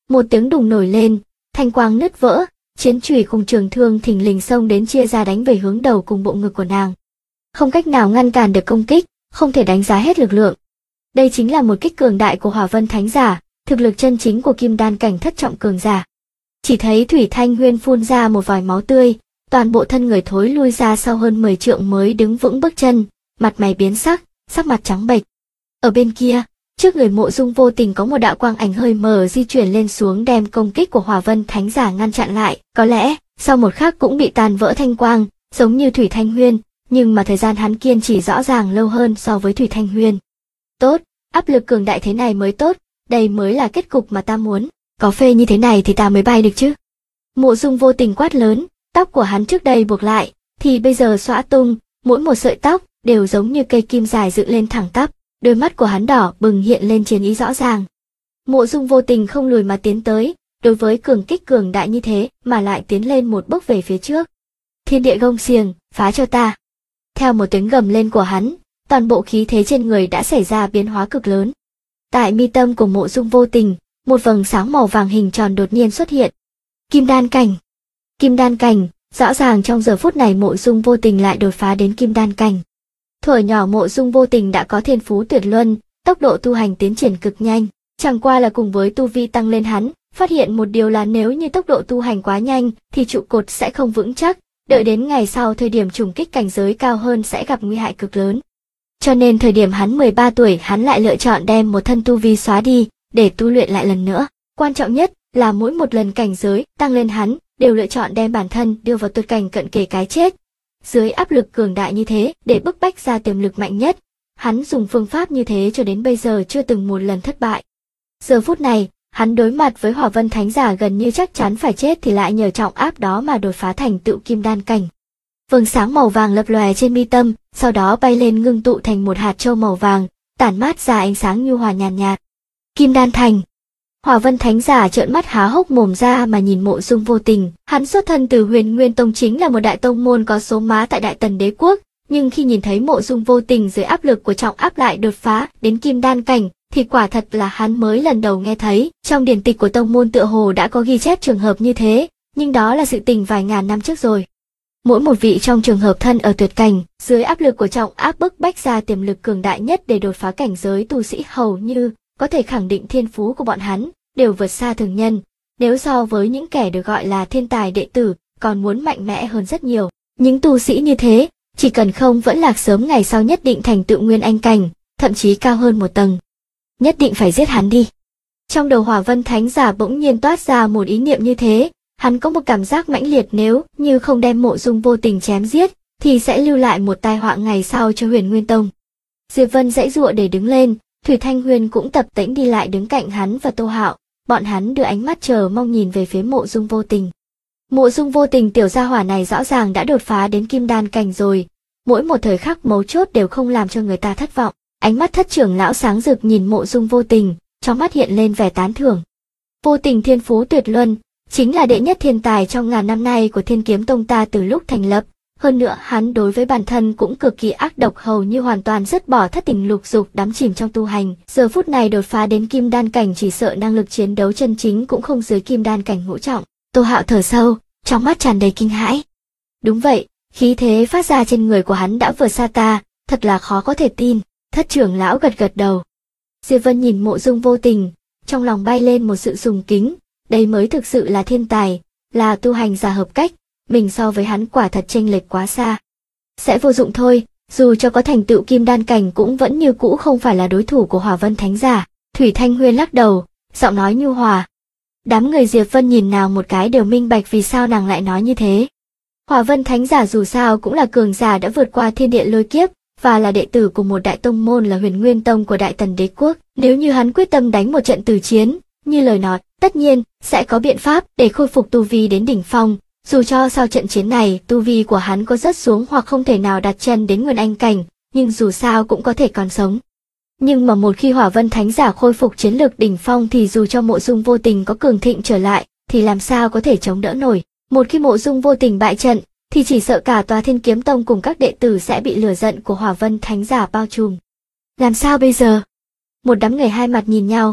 Một tiếng đùng nổi lên, thanh quang nứt vỡ, chiến chùy cùng trường thương thình lình xông đến chia ra đánh về hướng đầu cùng bộ ngực của nàng. Không cách nào ngăn cản được công kích, không thể đánh giá hết lực lượng. Đây chính là một kích cường đại của Hỏa Vân Thánh Giả, thực lực chân chính của kim đan cảnh thất trọng cường giả. Chỉ thấy Thủy Thanh Huyên phun ra một vòi máu tươi, toàn bộ thân người thối lui ra sau hơn 10 trượng mới đứng vững bước chân, mặt mày biến sắc, sắc mặt trắng bệch. Ở bên kia, trước người Mộ Dung Vô Tình có một đạo quang ảnh hơi mờ di chuyển lên xuống đem công kích của Hỏa Vân Thánh Giả ngăn chặn lại, có lẽ sau một khắc cũng bị tàn vỡ thanh quang, giống như Thủy Thanh Huyên, nhưng mà thời gian hắn kiên trì rõ ràng lâu hơn so với Thủy Thanh Huyên. Tốt, áp lực cường đại thế này mới tốt, đây mới là kết cục mà ta muốn, có phê như thế này thì ta mới bay được chứ. Mộ Dung Vô Tình quát lớn, tóc của hắn trước đây buộc lại, thì bây giờ xõa tung, mỗi một sợi tóc đều giống như cây kim dài dựng lên thẳng tắp, đôi mắt của hắn đỏ bừng hiện lên chiến ý rõ ràng. Mộ Dung Vô Tình không lùi mà tiến tới, đối với cường kích cường đại như thế mà lại tiến lên một bước về phía trước. Thiên địa gông xiềng, phá cho ta. Theo một tiếng gầm lên của hắn, toàn bộ khí thế trên người đã xảy ra biến hóa cực lớn. Tại mi tâm của Mộ Dung Vô Tình, một vầng sáng màu vàng hình tròn đột nhiên xuất hiện. Kim đan cảnh. Kim đan cảnh, rõ ràng trong giờ phút này Mộ Dung Vô Tình lại đột phá đến kim đan cảnh. Thuở nhỏ Mộ Dung Vô Tình đã có thiên phú tuyệt luân, tốc độ tu hành tiến triển cực nhanh, chẳng qua là cùng với tu vi tăng lên hắn, phát hiện một điều là nếu như tốc độ tu hành quá nhanh thì trụ cột sẽ không vững chắc, đợi đến ngày sau thời điểm trùng kích cảnh giới cao hơn sẽ gặp nguy hại cực lớn. Cho nên thời điểm hắn 13 tuổi hắn lại lựa chọn đem một thân tu vi xóa đi, để tu luyện lại lần nữa. Quan trọng nhất là mỗi một lần cảnh giới tăng lên hắn đều lựa chọn đem bản thân đưa vào tuyệt cảnh cận kề cái chết. Dưới áp lực cường đại như thế để bức bách ra tiềm lực mạnh nhất, hắn dùng phương pháp như thế cho đến bây giờ chưa từng một lần thất bại. Giờ phút này, hắn đối mặt với Hỏa Vân Thánh Giả gần như chắc chắn phải chết thì lại nhờ trọng áp đó mà đột phá thành tựu kim đan cảnh. Vầng sáng màu vàng lập lòe trên mi tâm, sau đó bay lên ngưng tụ thành một hạt châu màu vàng, tản mát ra ánh sáng nhu hòa nhàn nhạt. Kim đan thành. Hỏa Vân Thánh Giả trợn mắt há hốc mồm ra mà nhìn Mộ Dung Vô Tình. Hắn xuất thân từ Huyền Nguyên Tông, chính là một đại tông môn có số má tại Đại Tần Đế quốc, nhưng khi nhìn thấy Mộ Dung Vô Tình dưới áp lực của trọng áp lại đột phá đến kim đan cảnh, thì quả thật là hắn mới lần đầu nghe thấy. Trong điển tịch của tông môn tựa hồ đã có ghi chép trường hợp như thế, nhưng đó là sự tình vài ngàn năm trước rồi. Mỗi một vị trong trường hợp thân ở tuyệt cảnh, dưới áp lực của trọng áp bức bách ra tiềm lực cường đại nhất để đột phá cảnh giới tu sĩ, hầu như có thể khẳng định thiên phú của bọn hắn đều vượt xa thường nhân, nếu so với những kẻ được gọi là thiên tài đệ tử, còn muốn mạnh mẽ hơn rất nhiều. Những tu sĩ như thế, chỉ cần không vẫn lạc sớm ngày sau nhất định thành tựu nguyên anh cảnh, thậm chí cao hơn một tầng. Nhất định phải giết hắn đi. Trong đầu Hỏa Vân Thánh Giả bỗng nhiên toát ra một ý niệm như thế, hắn có một cảm giác mãnh liệt nếu như không đem Mộ Dung Vô Tình chém giết, thì sẽ lưu lại một tai họa ngày sau cho Huyền Nguyên Tông. Diệp Vân giãy giụa để đứng lên, Thủy Thanh Huyên cũng tập tễnh đi lại đứng cạnh hắn và Tô Hạo, bọn hắn đưa ánh mắt chờ mong nhìn về phía Mộ Dung Vô Tình. Mộ Dung Vô Tình tiểu gia hỏa này rõ ràng đã đột phá đến kim đan cảnh rồi, mỗi một thời khắc mấu chốt đều không làm cho người ta thất vọng. Ánh mắt thất trưởng lão sáng rực nhìn Mộ Dung Vô Tình, trong mắt hiện lên vẻ tán thưởng. Vô Tình thiên phú tuyệt luân, chính là đệ nhất thiên tài trong ngàn năm nay của Thiên Kiếm Tông ta từ lúc thành lập. Hơn nữa hắn đối với bản thân cũng cực kỳ ác độc, hầu như hoàn toàn dứt bỏ thất tình lục dục, đắm chìm trong tu hành. Giờ phút này đột phá đến kim đan cảnh, chỉ sợ năng lực chiến đấu chân chính cũng không dưới kim đan cảnh ngũ trọng. Tô Hạo thở sâu, trong mắt tràn đầy kinh hãi. Đúng vậy, khí thế phát ra trên người của hắn đã vượt xa ta, thật là khó có thể tin. Thất trưởng lão gật gật đầu. Diệp Vân nhìn Mộ Dung Vô Tình, trong lòng bay lên một sự sùng kính, đây mới thực sự là thiên tài, là tu hành giả hợp cách, mình so với hắn quả thật chênh lệch quá xa. Sẽ vô dụng thôi, dù cho có thành tựu kim đan cảnh cũng vẫn như cũ không phải là đối thủ của Hỏa Vân Thánh Giả. Thủy Thanh Huyên lắc đầu, giọng nói nhu hòa. Đám người Diệp Vân nhìn nào một cái đều minh bạch vì sao nàng lại nói như thế. Hỏa Vân Thánh Giả dù sao cũng là cường giả đã vượt qua thiên địa lôi kiếp, và là đệ tử của một đại tông môn là Huyền Nguyên Tông của Đại Tần Đế quốc. Nếu như hắn quyết tâm đánh một trận tử chiến, như lời nói, tất nhiên sẽ có biện pháp để khôi phục tu vi đến đỉnh phong. Dù cho sau trận chiến này tu vi của hắn có rớt xuống hoặc không thể nào đặt chân đến nguyên anh cảnh, nhưng dù sao cũng có thể còn sống. Nhưng mà một khi Hỏa Vân Thánh Giả khôi phục chiến lực đỉnh phong thì dù cho Mộ Dung Vô Tình có cường thịnh trở lại, thì làm sao có thể chống đỡ nổi. Một khi Mộ Dung Vô Tình bại trận, thì chỉ sợ cả tòa Thiên Kiếm Tông cùng các đệ tử sẽ bị lửa giận của Hỏa Vân Thánh Giả bao trùm. Làm sao bây giờ? Một đám người hai mặt nhìn nhau, phát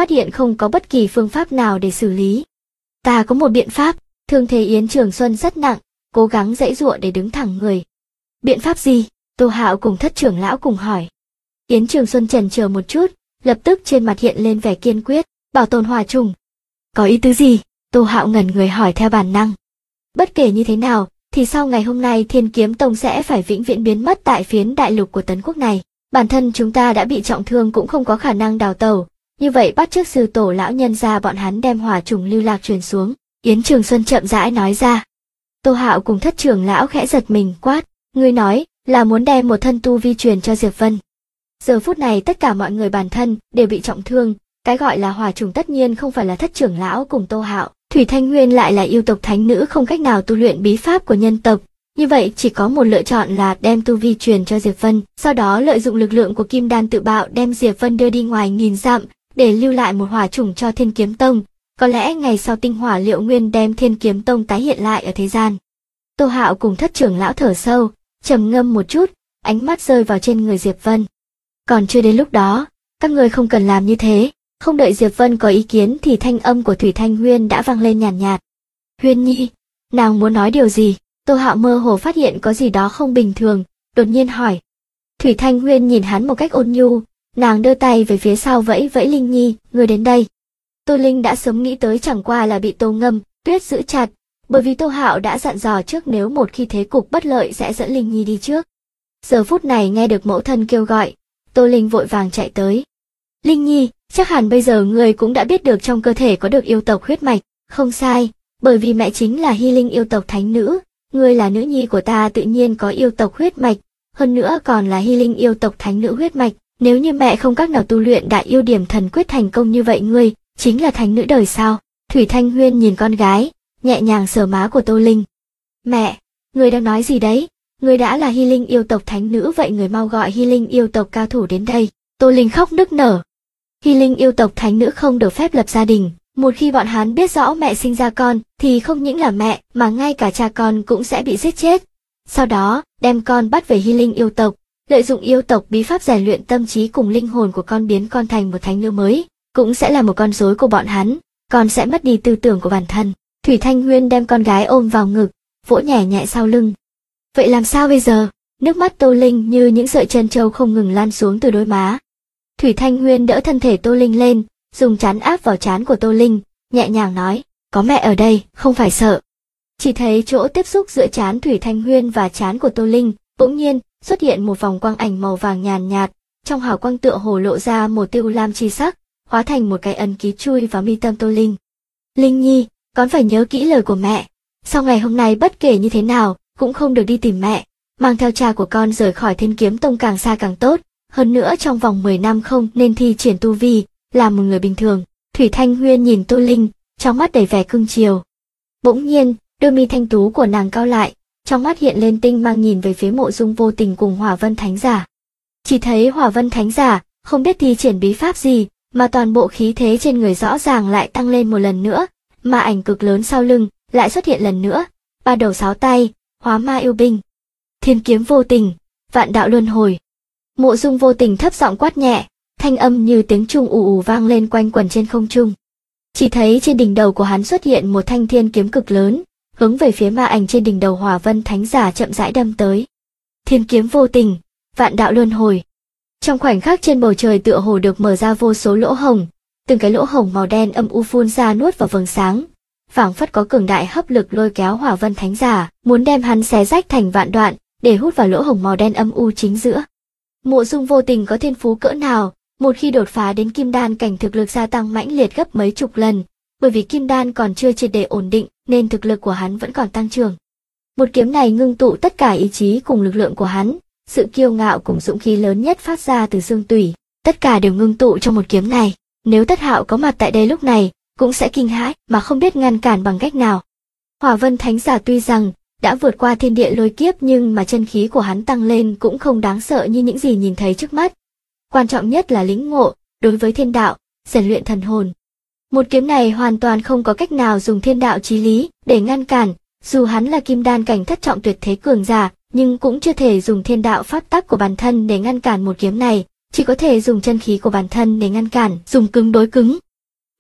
phát hiện không có bất kỳ phương pháp nào để xử lý. Ta có một biện pháp, thương thế Yến Trường Xuân rất nặng, cố gắng giãy giụa để đứng thẳng người. Biện pháp gì? Tô Hạo cùng Thất trưởng lão cùng hỏi. Yến Trường Xuân chần chờ một chút, lập tức trên mặt hiện lên vẻ kiên quyết, bảo tồn hỏa trùng. Có ý tứ gì? Tô Hạo ngẩn người hỏi theo bản năng. Bất kể như thế nào, thì sau ngày hôm nay Thiên Kiếm Tông sẽ phải vĩnh viễn biến mất tại phiến đại lục của Tấn Quốc này. Bản thân chúng ta đã bị trọng thương cũng không có khả năng đào tẩu, như vậy bắt chước sư tổ lão nhân ra bọn hắn đem hỏa trùng lưu lạc truyền xuống. Yến Trường Xuân chậm rãi nói ra. Tô Hạo cùng Thất trưởng lão khẽ giật mình quát, ngươi nói là muốn đem một thân tu vi truyền cho Diệp Vân. Giờ phút này tất cả mọi người bản thân đều bị trọng thương, cái gọi là hỏa trùng tất nhiên không phải là Thất trưởng lão cùng Tô Hạo, Thủy Thanh Nguyên lại là yêu tộc thánh nữ không cách nào tu luyện bí pháp của nhân tộc, như vậy chỉ có một lựa chọn là đem tu vi truyền cho Diệp Vân, sau đó lợi dụng lực lượng của Kim Đan tự bạo đem Diệp Vân đưa đi ngoài nghìn dặm, để lưu lại một hỏa trùng cho Thiên Kiếm Tông, có lẽ ngày sau tinh hỏa liệu nguyên đem Thiên Kiếm Tông tái hiện lại ở thế gian. Tô Hạo cùng Thất trưởng lão thở sâu, trầm ngâm một chút, ánh mắt rơi vào trên người Diệp Vân. Còn chưa đến lúc đó, các người không cần làm như thế. Không đợi Diệp Vân có ý kiến thì thanh âm của Thủy Thanh Huyên đã vang lên nhàn nhạt. Huyên nhi, nàng muốn nói điều gì? Tô Hạo mơ hồ phát hiện có gì đó không bình thường, đột nhiên hỏi. Thủy Thanh Huyên nhìn hắn một cách ôn nhu, nàng đưa tay về phía sau vẫy vẫy Linh Nhi, người đến đây. Tô Linh đã sớm nghĩ tới chẳng qua là bị Tô Ngâm, Tuyết giữ chặt, bởi vì Tô Hạo đã dặn dò trước nếu một khi thế cục bất lợi sẽ dẫn Linh Nhi đi trước. Giờ phút này nghe được mẫu thân kêu gọi, Tô Linh vội vàng chạy tới. Linh Nhi, chắc hẳn bây giờ người cũng đã biết được trong cơ thể có được yêu tộc huyết mạch, không sai, bởi vì mẹ chính là Hy Linh yêu tộc thánh nữ, ngươi là nữ nhi của ta tự nhiên có yêu tộc huyết mạch, hơn nữa còn là Hy Linh yêu tộc thánh nữ huyết mạch, nếu như mẹ không cách nào tu luyện đại yêu điểm thần quyết thành công như vậy ngươi, chính là thánh nữ đời sao? Thủy Thanh Huyên nhìn con gái, nhẹ nhàng sờ má của Tô Linh. Mẹ, người đang nói gì đấy? Người đã là Hy Linh yêu tộc thánh nữ vậy người mau gọi Hy Linh yêu tộc cao thủ đến đây. Tô Linh khóc nức nở. Hy Linh yêu tộc thánh nữ không được phép lập gia đình, một khi bọn hắn biết rõ mẹ sinh ra con thì không những là mẹ mà ngay cả cha con cũng sẽ bị giết chết. Sau đó, đem con bắt về Hy Linh yêu tộc, lợi dụng yêu tộc bí pháp rèn luyện tâm trí cùng linh hồn của con biến con thành một thánh nữ mới, cũng sẽ là một con rối của bọn hắn, con sẽ mất đi tư tưởng của bản thân. Thủy Thanh Huyên đem con gái ôm vào ngực, vỗ nhẹ nhẹ sau lưng. Vậy làm sao bây giờ? Nước mắt Tô Linh như những sợi chân châu không ngừng lan xuống từ đôi má. Thủy Thanh Huyên đỡ thân thể Tô Linh lên, dùng trán áp vào trán của Tô Linh, nhẹ nhàng nói, có mẹ ở đây, không phải sợ. Chỉ thấy chỗ tiếp xúc giữa trán Thủy Thanh Huyên và trán của Tô Linh, bỗng nhiên xuất hiện một vòng quang ảnh màu vàng nhàn nhạt, trong hào quang tựa hồ lộ ra một tia u lam chi sắc, hóa thành một cái ấn ký chui vào mi tâm Tô Linh. Linh Nhi, con phải nhớ kỹ lời của mẹ, sau ngày hôm nay bất kể như thế nào, cũng không được đi tìm mẹ, mang theo cha của con rời khỏi Thiên Kiếm Tông càng xa càng tốt, hơn nữa trong vòng 10 năm không nên thi triển tu vi, làm một người bình thường. Thủy Thanh Huyên nhìn Tô Linh, trong mắt đầy vẻ cưng chiều. Bỗng nhiên, đôi mi thanh tú của nàng cau lại, trong mắt hiện lên tinh mang nhìn về phía Mộ Dung Vô Tình cùng Hỏa Vân Thánh Giả. Chỉ thấy Hỏa Vân Thánh Giả không biết thi triển bí pháp gì, mà toàn bộ khí thế trên người rõ ràng lại tăng lên một lần nữa, mà ảnh cực lớn sau lưng lại xuất hiện lần nữa, ba đầu sáu tay, Hóa Ma Yêu Binh, Thiên Kiếm Vô Tình, Vạn Đạo Luân Hồi. Mộ Dung Vô Tình thấp giọng quát nhẹ, thanh âm như tiếng chuông ù ù vang lên quanh quẩn trên không trung. Chỉ thấy trên đỉnh đầu của hắn xuất hiện một thanh thiên kiếm cực lớn, hướng về phía ma ảnh trên đỉnh đầu Hỏa Vân Thánh Giả chậm rãi đâm tới. Thiên Kiếm Vô Tình, Vạn Đạo Luân Hồi. Trong khoảnh khắc trên bầu trời tựa hồ được mở ra vô số lỗ hổng, từng cái lỗ hổng màu đen âm u phun ra nuốt vào vầng sáng, phảng phất có cường đại hấp lực lôi kéo Hỏa Vân Thánh Giả, muốn đem hắn xé rách thành vạn đoạn, để hút vào lỗ hổng màu đen âm u chính giữa. Mộ Dung Vô Tình có thiên phú cỡ nào, một khi đột phá đến kim đan cảnh thực lực gia tăng mãnh liệt gấp mấy chục lần, bởi vì kim đan còn chưa triệt để ổn định nên thực lực của hắn vẫn còn tăng trưởng. Một kiếm này ngưng tụ tất cả ý chí cùng lực lượng của hắn, sự kiêu ngạo cùng dũng khí lớn nhất phát ra từ xương tủy, tất cả đều ngưng tụ trong một kiếm này. Nếu Tất Hạo có mặt tại đây lúc này, cũng sẽ kinh hãi mà không biết ngăn cản bằng cách nào. Hỏa Vân Thánh Giả tuy rằng đã vượt qua thiên địa lôi kiếp nhưng mà chân khí của hắn tăng lên cũng không đáng sợ như những gì nhìn thấy trước mắt. Quan trọng nhất là lĩnh ngộ đối với thiên đạo, rèn luyện thần hồn. Một kiếm này hoàn toàn không có cách nào dùng thiên đạo chí lý để ngăn cản, dù hắn là kim đan cảnh thất trọng tuyệt thế cường giả, nhưng cũng chưa thể dùng thiên đạo pháp tắc của bản thân để ngăn cản một kiếm này, chỉ có thể dùng chân khí của bản thân để ngăn cản, dùng cứng đối cứng.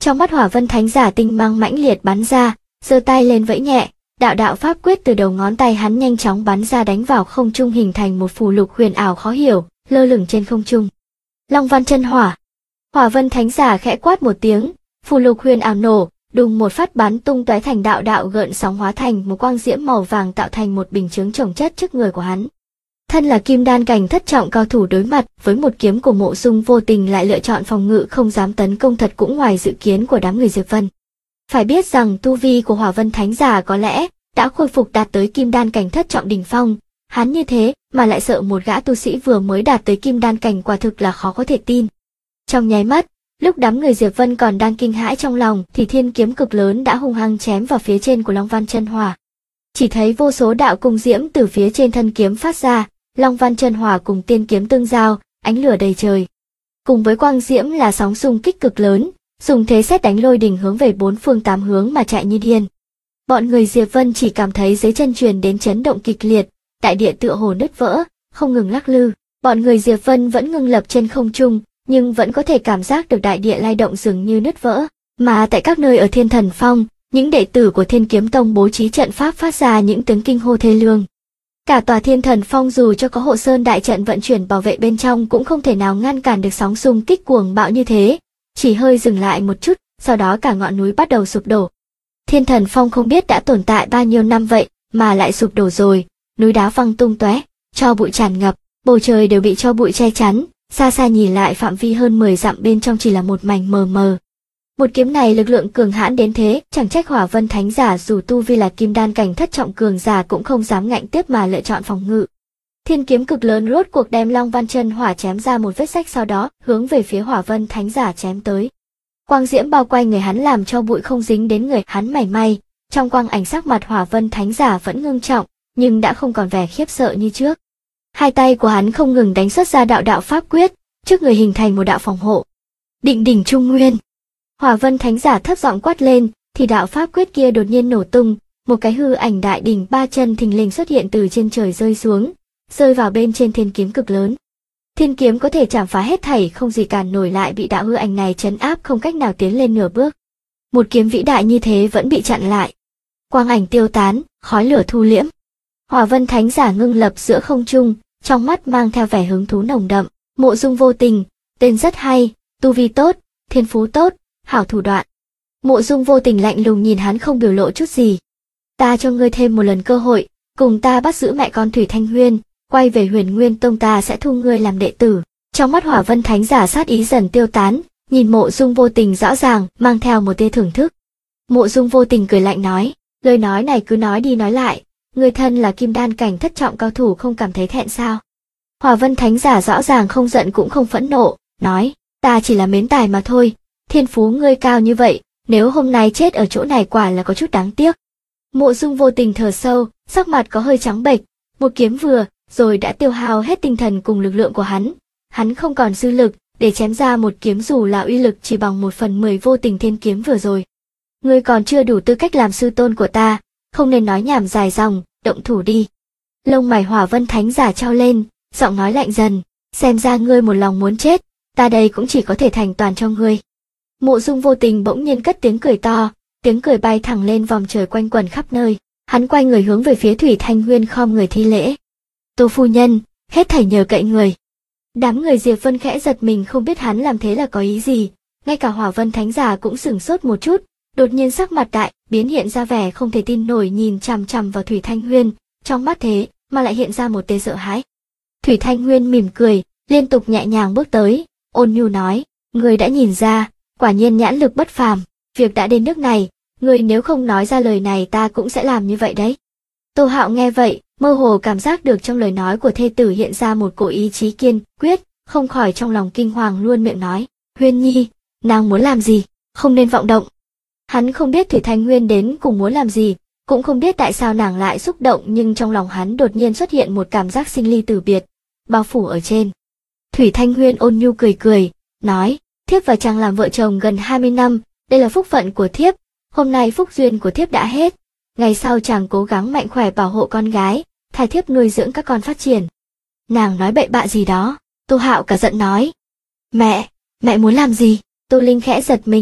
Trong mắt Hỏa Vân Thánh Giả tinh mang mãnh liệt bắn ra, giơ tay lên vẫy nhẹ, đạo pháp quyết từ đầu ngón tay hắn nhanh chóng bắn ra đánh vào không trung hình thành một phù lục huyền ảo khó hiểu, lơ lửng trên không trung. Long Văn Chân Hỏa. Hỏa Vân Thánh Giả khẽ quát một tiếng, phù lục huyền ảo nổ, đùng một phát bắn tung tóe thành đạo gợn sóng hóa thành một quang diễm màu vàng tạo thành một bình chướng chồng chất trước người của hắn. Thân là kim đan cảnh thất trọng cao thủ đối mặt với một kiếm của Mộ Dung Vô Tình lại lựa chọn phòng ngự không dám tấn công thật cũng ngoài dự kiến của đám người Diệp Vân. Phải biết rằng tu vi của Hỏa Vân Thánh Giả có lẽ đã khôi phục đạt tới kim đan cảnh thất trọng đỉnh phong, hắn như thế mà lại sợ một gã tu sĩ vừa mới đạt tới kim đan cảnh quả thực là khó có thể tin. Trong nháy mắt, lúc đám người Diệp Vân còn đang kinh hãi trong lòng thì thiên kiếm cực lớn đã hung hăng chém vào phía trên của Long Văn Chân Hỏa. Chỉ thấy vô số đạo cung diễm từ phía trên thân kiếm phát ra, Long Văn Chân Hỏa cùng tiên kiếm tương giao, ánh lửa đầy trời. Cùng với quang diễm là sóng xung kích cực lớn, dùng thế sét đánh lôi đình hướng về bốn phương tám hướng mà chạy như điên. Bọn người Diệp Vân chỉ cảm thấy dưới chân truyền đến chấn động kịch liệt, đại địa tựa hồ nứt vỡ, không ngừng lắc lư. Bọn người Diệp Vân vẫn ngưng lập trên không trung, nhưng vẫn có thể cảm giác được đại địa lay động dường như nứt vỡ. Mà tại các nơi ở Thiên Thần Phong, những đệ tử của Thiên Kiếm Tông bố trí trận pháp phát ra những tiếng kinh hô thê lương. Cả tòa Thiên Thần Phong dù cho có Hộ Sơn đại trận vận chuyển bảo vệ bên trong cũng không thể nào ngăn cản được sóng xung kích cuồng bạo như thế, chỉ hơi dừng lại một chút, sau đó cả ngọn núi bắt đầu sụp đổ. Thiên Thần Phong không biết đã tồn tại bao nhiêu năm vậy mà lại sụp đổ rồi, núi đá văng tung tóe, tro bụi tràn ngập, bầu trời đều bị tro bụi che chắn, xa xa nhìn lại phạm vi hơn 10 dặm bên trong chỉ là một mảnh mờ mờ. Một kiếm này lực lượng cường hãn đến thế, chẳng trách Hỏa Vân Thánh Giả dù tu vi là kim đan cảnh thất trọng cường giả cũng không dám ngạnh tiếp mà lựa chọn phòng ngự. Thiên kiếm cực lớn rốt cuộc đem Long Văn Chân Hỏa chém ra một vết rách, sau đó hướng về phía Hỏa Vân Thánh Giả chém tới. Quang diễm bao quanh người hắn làm cho bụi không dính đến người hắn mảy may, trong quang ảnh sắc mặt Hỏa Vân Thánh Giả vẫn ngưng trọng, nhưng đã không còn vẻ khiếp sợ như trước. Hai tay của hắn không ngừng đánh xuất ra đạo pháp quyết, trước người hình thành một đạo phòng hộ. Định đỉnh Trung Nguyên. Hỏa Vân Thánh Giả thấp giọng quát lên, thì đạo pháp quyết kia đột nhiên nổ tung, một cái hư ảnh đại đỉnh ba chân thình lình xuất hiện từ trên trời rơi xuống, rơi vào bên trên thiên kiếm cực lớn. Thiên kiếm có thể chạm phá hết thảy, không gì cản nổi lại bị đạo hư ảnh này trấn áp không cách nào tiến lên nửa bước. Một kiếm vĩ đại như thế vẫn bị chặn lại. Quang ảnh tiêu tán, khói lửa thu liễm. Hỏa Vân Thánh Giả ngưng lập giữa không trung, trong mắt mang theo vẻ hứng thú nồng đậm. Mộ Dung Vô Tình, tên rất hay, tu vi tốt, thiên phú tốt, hảo thủ đoạn. Mộ Dung Vô Tình lạnh lùng nhìn hắn không biểu lộ chút gì. Ta cho ngươi thêm một lần cơ hội, cùng ta bắt giữ mẹ con Thủy Thanh Huyên, quay về Huyền Nguyên Tông ta sẽ thu ngươi làm đệ tử. Trong mắt Hỏa Vân Thánh Giả sát ý dần tiêu tán, nhìn Mộ Dung Vô Tình rõ ràng mang theo một tia thưởng thức. Mộ Dung Vô Tình cười lạnh nói, lời nói này cứ nói đi nói lại, ngươi thân là kim đan cảnh thất trọng cao thủ không cảm thấy thẹn sao? Hỏa Vân Thánh Giả rõ ràng không giận cũng không phẫn nộ, nói, ta chỉ là mến tài mà thôi, thiên phú ngươi cao như vậy, nếu hôm nay chết ở chỗ này quả là có chút đáng tiếc. Mộ Dung Vô Tình thở sâu, sắc mặt có hơi trắng bệch, một kiếm vừa rồi đã tiêu hao hết tinh thần cùng lực lượng của hắn không còn dư lực để chém ra một kiếm dù là uy lực chỉ bằng 1/10 Vô Tình Thiên Kiếm vừa rồi. Ngươi còn chưa đủ tư cách làm sư tôn của ta, không nên nói nhảm dài dòng, động thủ đi. Lông mày Hỏa Vân Thánh Giả trao lên, giọng nói lạnh dần, xem ra ngươi một lòng muốn chết, ta đây cũng chỉ có thể thành toàn cho ngươi. Mộ Dung Vô Tình bỗng nhiên cất tiếng cười to, tiếng cười bay thẳng lên vòng trời quanh quẩn khắp nơi. Hắn quay người hướng về phía Thủy Thanh Huyên khom người thi lễ. Tô phu nhân, hết thảy nhờ cậy người. Đám người Diệp Vân khẽ giật mình không biết hắn làm thế là có ý gì, ngay cả Hỏa Vân Thánh Giả cũng sửng sốt một chút, đột nhiên sắc mặt đại biến hiện ra vẻ không thể tin nổi nhìn chằm chằm vào Thủy Thanh Huyên, trong mắt thế mà lại hiện ra một tia sợ hãi. Thủy Thanh Huyên mỉm cười, liên tục nhẹ nhàng bước tới, ôn nhu nói, người đã nhìn ra, quả nhiên nhãn lực bất phàm, việc đã đến nước này, người nếu không nói ra lời này ta cũng sẽ làm như vậy đấy. Tô Hạo nghe vậy, mơ hồ cảm giác được trong lời nói của thê tử hiện ra một cổ ý chí kiên quyết, không khỏi trong lòng kinh hoàng luôn miệng nói, Huyên Nhi, nàng muốn làm gì, không nên vọng động. Hắn không biết Thủy Thanh Huyên đến cùng muốn làm gì, cũng không biết tại sao nàng lại xúc động, nhưng trong lòng hắn đột nhiên xuất hiện một cảm giác sinh ly tử biệt, bao phủ ở trên. Thủy Thanh Huyên ôn nhu cười cười, nói, thiếp và chàng làm vợ chồng gần 20 năm, đây là phúc phận của thiếp, hôm nay phúc duyên của thiếp đã hết, ngày sau chàng cố gắng mạnh khỏe bảo hộ con gái, thay thiếp nuôi dưỡng các con phát triển. Nàng nói bậy bạ gì đó, Tô Hạo cả giận nói. Mẹ muốn làm gì? Tô Linh khẽ giật mình,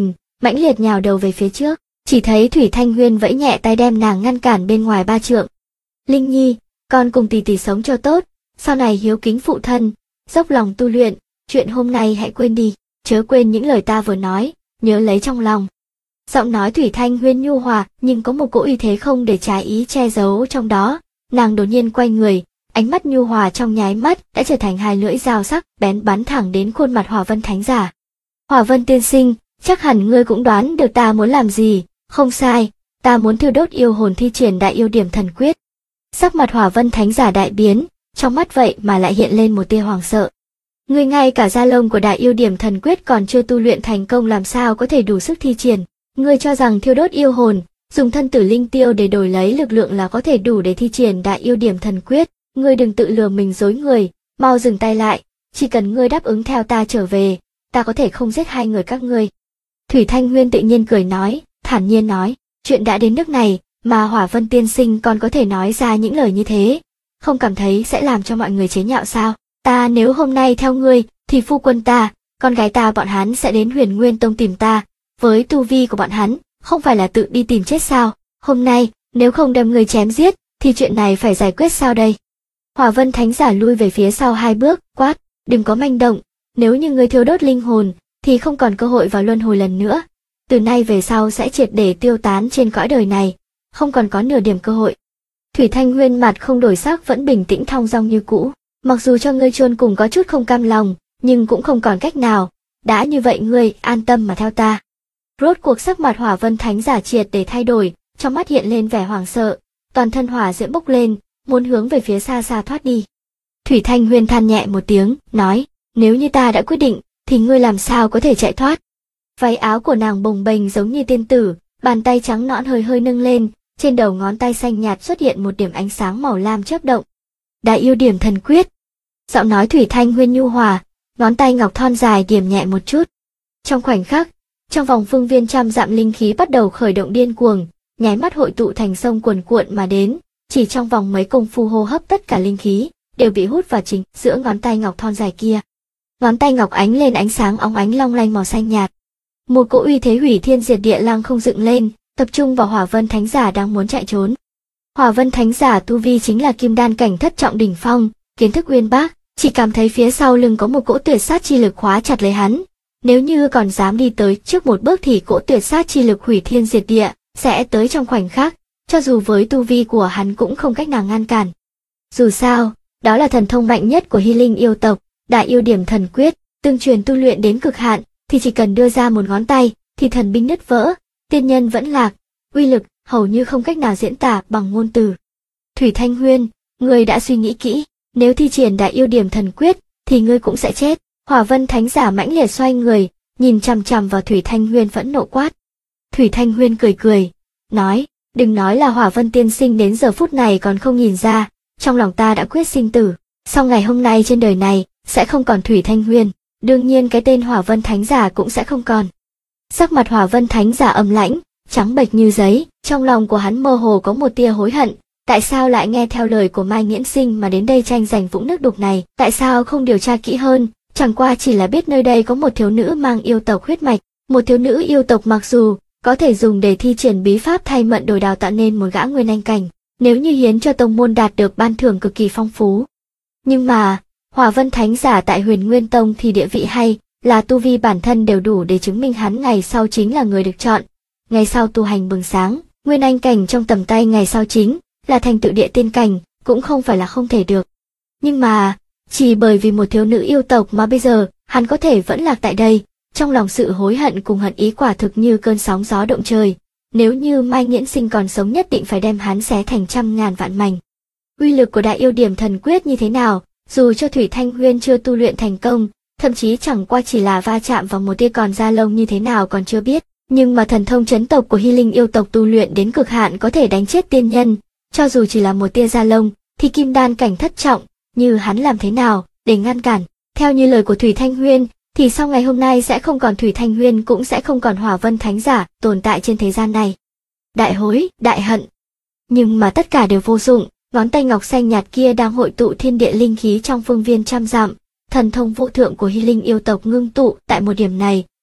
mãnh liệt nhào đầu về phía trước, chỉ thấy Thủy Thanh Huyên vẫy nhẹ tay đem nàng ngăn cản bên ngoài 3 trượng. Linh Nhi, con cùng tỷ tỷ sống cho tốt, sau này hiếu kính phụ thân, dốc lòng tu luyện, chuyện hôm nay hãy quên đi, chớ quên những lời ta vừa nói, nhớ lấy trong lòng. Giọng nói Thủy Thanh Huyên nhu hòa nhưng có một cỗ uy thế không để trái ý che giấu trong đó, nàng đột nhiên quay người, ánh mắt nhu hòa trong nháy mắt đã trở thành 2 lưỡi dao sắc bén bắn thẳng đến khuôn mặt Hỏa Vân Thánh Giả. Hỏa Vân tiên sinh, chắc hẳn ngươi cũng đoán được ta muốn làm gì, không sai, ta muốn thiêu đốt yêu hồn thi triển Đại Yêu Điểm Thần Quyết. Sắc mặt Hỏa Vân Thánh Giả đại biến, trong mắt vậy mà lại hiện lên một tia hoảng sợ. Ngươi ngay cả gia lông của Đại Yêu Điểm Thần Quyết còn chưa tu luyện thành công làm sao có thể đủ sức thi triển? Ngươi cho rằng thiêu đốt yêu hồn, dùng thân tử linh tiêu để đổi lấy lực lượng là có thể đủ để thi triển Đại Yêu Điểm Thần Quyết? Ngươi đừng tự lừa mình dối người, mau dừng tay lại, chỉ cần ngươi đáp ứng theo ta trở về, ta có thể không giết 2 người các ngươi. Thủy Thanh Huyên tự nhiên cười nói, thản nhiên nói, chuyện đã đến nước này, mà Hỏa Vân tiên sinh còn có thể nói ra những lời như thế, không cảm thấy sẽ làm cho mọi người chế nhạo sao? Ta nếu hôm nay theo ngươi, thì phu quân ta, con gái ta bọn hắn sẽ đến Huyền Nguyên Tông tìm ta, với tu vi của bọn hắn, không phải là tự đi tìm chết sao? Hôm nay, nếu không đem ngươi chém giết, thì chuyện này phải giải quyết sao đây? Hỏa Vân Thánh Giả lui về phía sau 2 bước, quát, đừng có manh động, nếu như ngươi thiêu đốt linh hồn, thì không còn cơ hội vào luân hồi lần nữa, từ nay về sau sẽ triệt để tiêu tán trên cõi đời này, không còn có nửa điểm cơ hội. Thủy Thanh Huyên mặt không đổi sắc vẫn bình tĩnh thong dong như cũ, mặc dù cho ngươi chôn cùng có chút không cam lòng, nhưng cũng không còn cách nào, đã như vậy ngươi an tâm mà theo ta. Rốt cuộc sắc mặt Hỏa Vân Thánh Giả triệt để thay đổi, trong mắt hiện lên vẻ hoảng sợ, toàn thân hỏa diễm bốc lên, muốn hướng về phía xa xa thoát đi. Thủy Thanh Huyên than nhẹ một tiếng, nói, nếu như ta đã quyết định, thì ngươi làm sao có thể chạy thoát? Váy áo của nàng bồng bềnh giống như tiên tử, bàn tay trắng nõn hơi hơi nâng lên, trên đầu ngón tay xanh nhạt xuất hiện một điểm ánh sáng màu lam chớp động. Đại Yêu Điểm Thần Quyết. Giọng nói Thủy Thanh Huyên nhu hòa, ngón tay ngọc thon dài điểm nhẹ một chút. Trong khoảnh khắc, trong vòng phương viên 100 dặm linh khí bắt đầu khởi động điên cuồng, nháy mắt hội tụ thành sông cuồn cuộn mà đến, chỉ trong vòng mấy công phu hô hấp tất cả linh khí đều bị hút vào chính giữa ngón tay ngọc thon dài kia. Ngón tay ngọc ánh lên ánh sáng óng ánh long lanh màu xanh nhạt. Một cỗ uy thế hủy thiên diệt địa lăng không dựng lên, tập trung vào Hỏa Vân Thánh Giả đang muốn chạy trốn. Hỏa Vân Thánh Giả tu vi chính là Kim Đan cảnh thất trọng đỉnh phong, kiến thức uyên bác, chỉ cảm thấy phía sau lưng có một cỗ tuyệt sát chi lực khóa chặt lấy hắn. Nếu như còn dám đi tới trước một bước thì cỗ tuyệt sát chi lực hủy thiên diệt địa sẽ tới trong khoảnh khắc, cho dù với tu vi của hắn cũng không cách nào ngăn cản. Dù sao, đó là thần thông mạnh nhất của Hy Linh yêu tộc, Đại Yêu Điểm Thần Quyết, tương truyền tu luyện đến cực hạn, thì chỉ cần đưa ra một ngón tay, thì thần binh nứt vỡ, tiên nhân vẫn lạc, uy lực hầu như không cách nào diễn tả bằng ngôn từ. Thủy Thanh Huyên, ngươi đã suy nghĩ kỹ, nếu thi triển Đại Yêu Điểm Thần Quyết, thì ngươi cũng sẽ chết. Hỏa Vân Thánh Giả mãnh liệt xoay người, nhìn chằm chằm vào Thủy Thanh Huyên phẫn nộ quát. Thủy Thanh Huyên cười cười, nói, đừng nói là Hỏa Vân tiên sinh đến giờ phút này còn không nhìn ra, trong lòng ta đã quyết sinh tử, sau ngày hôm nay trên đời này sẽ không còn Thủy Thanh Huyên, đương nhiên cái tên Hỏa Vân Thánh Giả cũng sẽ không còn. Sắc mặt Hỏa Vân Thánh Giả âm lãnh, trắng bệch như giấy, trong lòng của hắn mơ hồ có một tia hối hận, tại sao lại nghe theo lời của Mai Nghiễn Sinh mà đến đây tranh giành vũng nước đục này, tại sao không điều tra kỹ hơn, chẳng qua chỉ là biết nơi đây có một thiếu nữ mang yêu tộc huyết mạch, một thiếu nữ yêu tộc mặc dù có thể dùng để thi triển bí pháp thay mận đổi đào tạo nên một gã nguyên anh cảnh, nếu như hiến cho tông môn đạt được ban thưởng cực kỳ phong phú. Nhưng mà, Hỏa Vân Thánh Giả tại Huyền Nguyên Tông thì địa vị hay là tu vi bản thân đều đủ để chứng minh hắn ngày sau chính là người được chọn. Ngày sau tu hành bừng sáng, nguyên anh cảnh trong tầm tay ngày sau chính là thành tựu địa tiên cảnh, cũng không phải là không thể được. Nhưng mà, chỉ bởi vì một thiếu nữ yêu tộc mà bây giờ hắn có thể vẫn lạc tại đây, trong lòng sự hối hận cùng hận ý quả thực như cơn sóng gió động trời. Nếu như Mai Nghiễn Sinh còn sống nhất định phải đem hắn xé thành 100.000 vạn mảnh. Uy lực của Đại Yêu Điểm Thần Quyết như thế nào, dù cho Thủy Thanh Huyên chưa tu luyện thành công, thậm chí chẳng qua chỉ là va chạm vào một tia còn da lông như thế nào còn chưa biết, nhưng mà thần thông chấn tộc của Hy Linh yêu tộc tu luyện đến cực hạn có thể đánh chết tiên nhân, cho dù chỉ là một tia da lông, thì Kim Đan cảnh thất trọng, như hắn làm thế nào để ngăn cản? Theo như lời của Thủy Thanh Huyên, thì sau ngày hôm nay sẽ không còn Thủy Thanh Huyên cũng sẽ không còn Hỏa Vân Thánh Giả tồn tại trên thế gian này. Đại hối, đại hận. Nhưng mà tất cả đều vô dụng, ngón tay ngọc xanh nhạt kia đang hội tụ thiên địa linh khí trong phương viên 100 dặm, thần thông vô thượng của Hy Linh yêu tộc ngưng tụ tại một điểm này,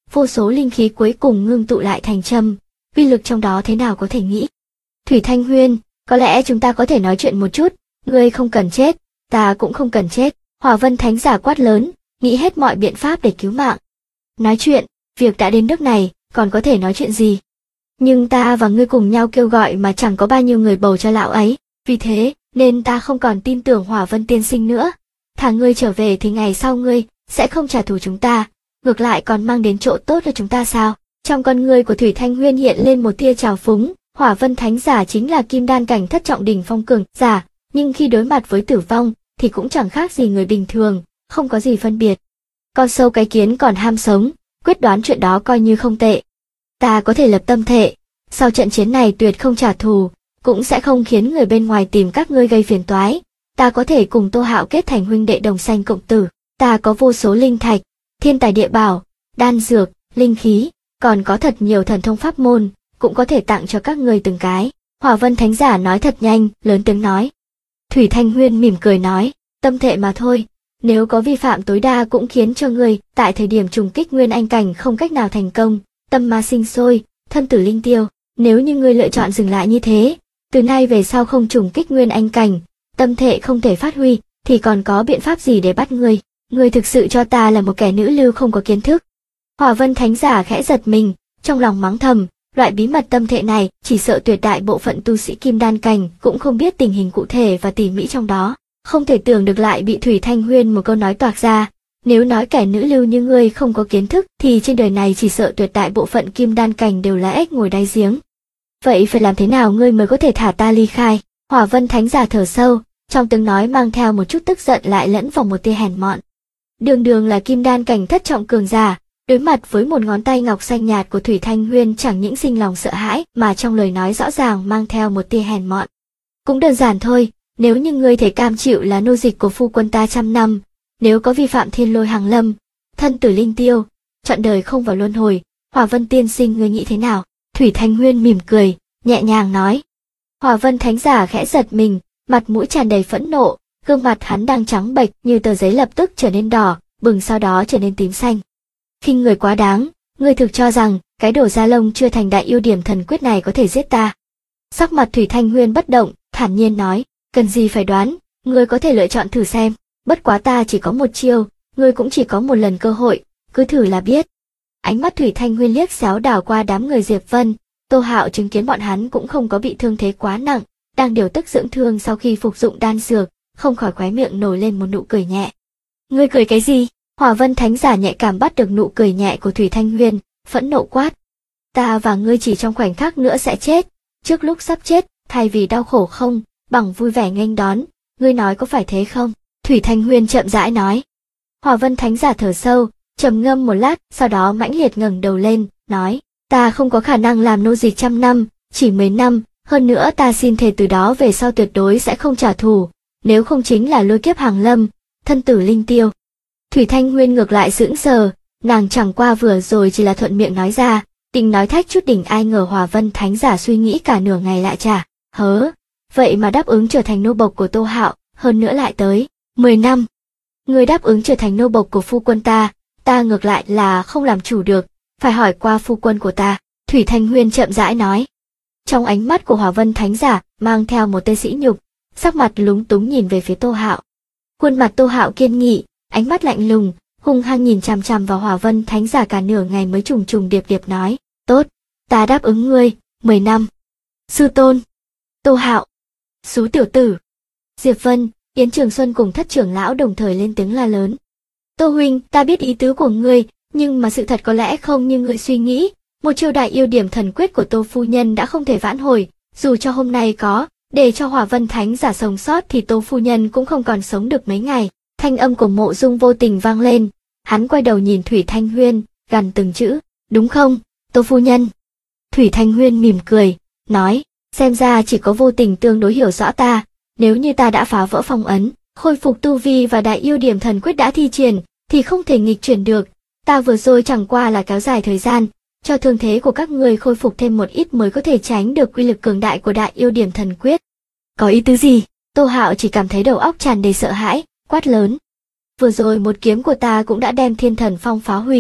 vô số linh khí cuối cùng ngưng tụ lại thành châm, uy lực trong đó thế nào có thể nghĩ. Thủy Thanh Huyên, có lẽ chúng ta có thể nói chuyện một chút, ngươi không cần chết, ta cũng không cần chết. Hỏa Vân Thánh Giả quát lớn, nghĩ hết mọi biện pháp để cứu mạng. Nói chuyện, việc đã đến nước này, còn có thể nói chuyện gì? Nhưng ta và ngươi cùng nhau kêu gọi mà chẳng có bao nhiêu người bầu cho lão ấy, vì thế nên ta không còn tin tưởng Hỏa Vân tiên sinh nữa. Thả ngươi trở về thì ngày sau ngươi sẽ không trả thù chúng ta, ngược lại còn mang đến chỗ tốt cho chúng ta sao? Trong con ngươi của Thủy Thanh Huyên hiện lên một tia trào phúng. Hỏa Vân Thánh Giả chính là kim đan cảnh thất trọng đỉnh phong cường giả, nhưng khi đối mặt với tử vong thì cũng chẳng khác gì người bình thường, không có gì phân biệt. Con sâu cái kiến còn ham sống, quyết đoán chuyện đó coi như không tệ. Ta có thể lập tâm thệ, sau trận chiến này tuyệt không trả thù, cũng sẽ không khiến người bên ngoài tìm các ngươi gây phiền toái. Ta có thể cùng Tô Hạo kết thành huynh đệ đồng sanh cộng tử. Ta có vô số linh thạch, thiên tài địa bảo, đan dược, linh khí, còn có thật nhiều thần thông pháp môn, cũng có thể tặng cho các ngươi từng cái. Hỏa Vân Thánh Giả nói thật nhanh, lớn tiếng nói. Thủy Thanh Huyên mỉm cười nói, tâm thệ mà thôi, nếu có vi phạm tối đa cũng khiến cho ngươi tại thời điểm trùng kích nguyên anh cảnh không cách nào thành công, tâm ma sinh sôi, thân tử linh tiêu. Nếu như ngươi lựa chọn dừng lại như thế, từ nay về sau không trùng kích nguyên anh cảnh, tâm thệ không thể phát huy, thì còn có biện pháp gì để bắt ngươi? Ngươi thực sự cho ta là một kẻ nữ lưu không có kiến thức. Hỏa Vân Thánh Giả khẽ giật mình, trong lòng mắng thầm, loại bí mật tâm thệ này chỉ sợ tuyệt đại bộ phận tu sĩ kim đan cảnh cũng không biết tình hình cụ thể và tỉ mỉ trong đó. Không thể tưởng được lại bị Thủy Thanh Huyên một câu nói toạc ra. Nếu nói kẻ nữ lưu như ngươi không có kiến thức thì trên đời này chỉ sợ tuyệt đại bộ phận kim đan cảnh đều là ếch ngồi đáy giếng. Vậy phải làm thế nào ngươi mới có thể thả ta ly khai? Hỏa Vân Thánh Giả thở sâu, trong tiếng nói mang theo một chút tức giận lại lẫn vào một tia hèn mọn. Đường đường là kim đan cảnh thất trọng cường giả, đối mặt với một ngón tay ngọc xanh nhạt của Thủy Thanh Huyên chẳng những sinh lòng sợ hãi mà trong lời nói rõ ràng mang theo một tia hèn mọn. Cũng đơn giản thôi, nếu như ngươi thể cam chịu là nô dịch của phu quân ta 100 năm, nếu có vi phạm thiên lôi hàng lâm, thân tử linh tiêu, trọn đời không vào luân hồi, Hỏa Vân tiên sinh ngươi nghĩ thế nào? Thủy Thanh Huyên mỉm cười, nhẹ nhàng nói. Hỏa Vân Thánh Giả khẽ giật mình, mặt mũi tràn đầy phẫn nộ, gương mặt hắn đang trắng bệch như tờ giấy lập tức trở nên đỏ, bừng sau đó trở nên tím xanh. Khinh người quá đáng, ngươi thực cho rằng cái đồ da lông chưa thành đại yêu điểm thần quyết này có thể giết ta? Sắc mặt Thủy Thanh Huyên bất động, thản nhiên nói, cần gì phải đoán, ngươi có thể lựa chọn thử xem, bất quá ta chỉ có một chiêu, ngươi cũng chỉ có một lần cơ hội, cứ thử là biết. Ánh mắt Thủy Thanh Huyên liếc xéo đảo qua đám người Diệp Vân, Tô Hạo chứng kiến bọn hắn cũng không có bị thương thế quá nặng, đang điều tức dưỡng thương sau khi phục dụng đan dược, không khỏi khóe miệng nổi lên một nụ cười nhẹ. Ngươi cười cái gì? Hỏa Vân Thánh Giả nhạy cảm bắt được nụ cười nhẹ của Thủy Thanh Huyên, phẫn nộ quát. Ta và ngươi chỉ trong khoảnh khắc nữa sẽ chết, trước lúc sắp chết, thay vì đau khổ không, bằng vui vẻ nghênh đón, ngươi nói có phải thế không? Thủy Thanh Huyên chậm rãi nói. Hỏa Vân Thánh Giả thở sâu, trầm ngâm một lát, sau đó mãnh liệt ngẩng đầu lên, nói, ta không có khả năng làm nô dịch 100 năm, chỉ 10 năm, hơn nữa ta xin thề từ đó về sau tuyệt đối sẽ không trả thù, nếu không chính là lôi kiếp hàng lâm, thân tử linh tiêu. Thủy Thanh Huyên ngược lại sững sờ, nàng chẳng qua vừa rồi chỉ là thuận miệng nói ra, định nói thách chút đỉnh, ai ngờ Hỏa Vân Thánh Giả suy nghĩ cả nửa ngày lại trả, hớ, vậy mà đáp ứng trở thành nô bộc của Tô Hạo, hơn nữa lại tới 10 năm. Ngươi đáp ứng trở thành nô bộc của phu quân ta ngược lại là không làm chủ được, phải hỏi qua phu quân của ta, Thủy Thanh Huyên chậm rãi nói. Trong ánh mắt của Hỏa Vân Thánh Giả mang theo một tia sỉ nhục, sắc mặt lúng túng nhìn về phía Tô Hạo. Khuôn mặt Tô Hạo kiên nghị, ánh mắt lạnh lùng, hung hăng nhìn chằm chằm vào Hỏa Vân Thánh Giả cả nửa ngày mới trùng trùng điệp điệp nói, tốt, ta đáp ứng ngươi, 10 năm. Sư tôn, Tô Hạo, xú tiểu tử. Diệp Vân, Yến Trường Xuân cùng Thất trưởng lão đồng thời lên tiếng la lớn. Tô huynh, ta biết ý tứ của ngươi, nhưng mà sự thật có lẽ không như ngươi suy nghĩ, một chiêu đại yêu điểm thần quyết của Tô phu nhân đã không thể vãn hồi, dù cho hôm nay có, để cho Hỏa Vân Thánh Giả sống sót thì Tô phu nhân cũng không còn sống được mấy ngày. Thanh âm của Mộ Dung vô tình vang lên, hắn quay đầu nhìn Thủy Thanh Huyên, gằn từng chữ, đúng không, Tô phu nhân? Thủy Thanh Huyên mỉm cười, nói, xem ra chỉ có vô tình tương đối hiểu rõ ta, nếu như ta đã phá vỡ phong ấn, khôi phục tu vi và đại yêu điểm thần quyết đã thi triển, thì không thể nghịch chuyển được, ta vừa rồi chẳng qua là kéo dài thời gian, cho thương thế của các người khôi phục thêm một ít mới có thể tránh được quy lực cường đại của đại yêu điểm thần quyết. Có ý tứ gì? Tô Hạo chỉ cảm thấy đầu óc tràn đầy sợ hãi, quát lớn. Vừa rồi một kiếm của ta cũng đã đem Thiên Thần Phong phá hủy,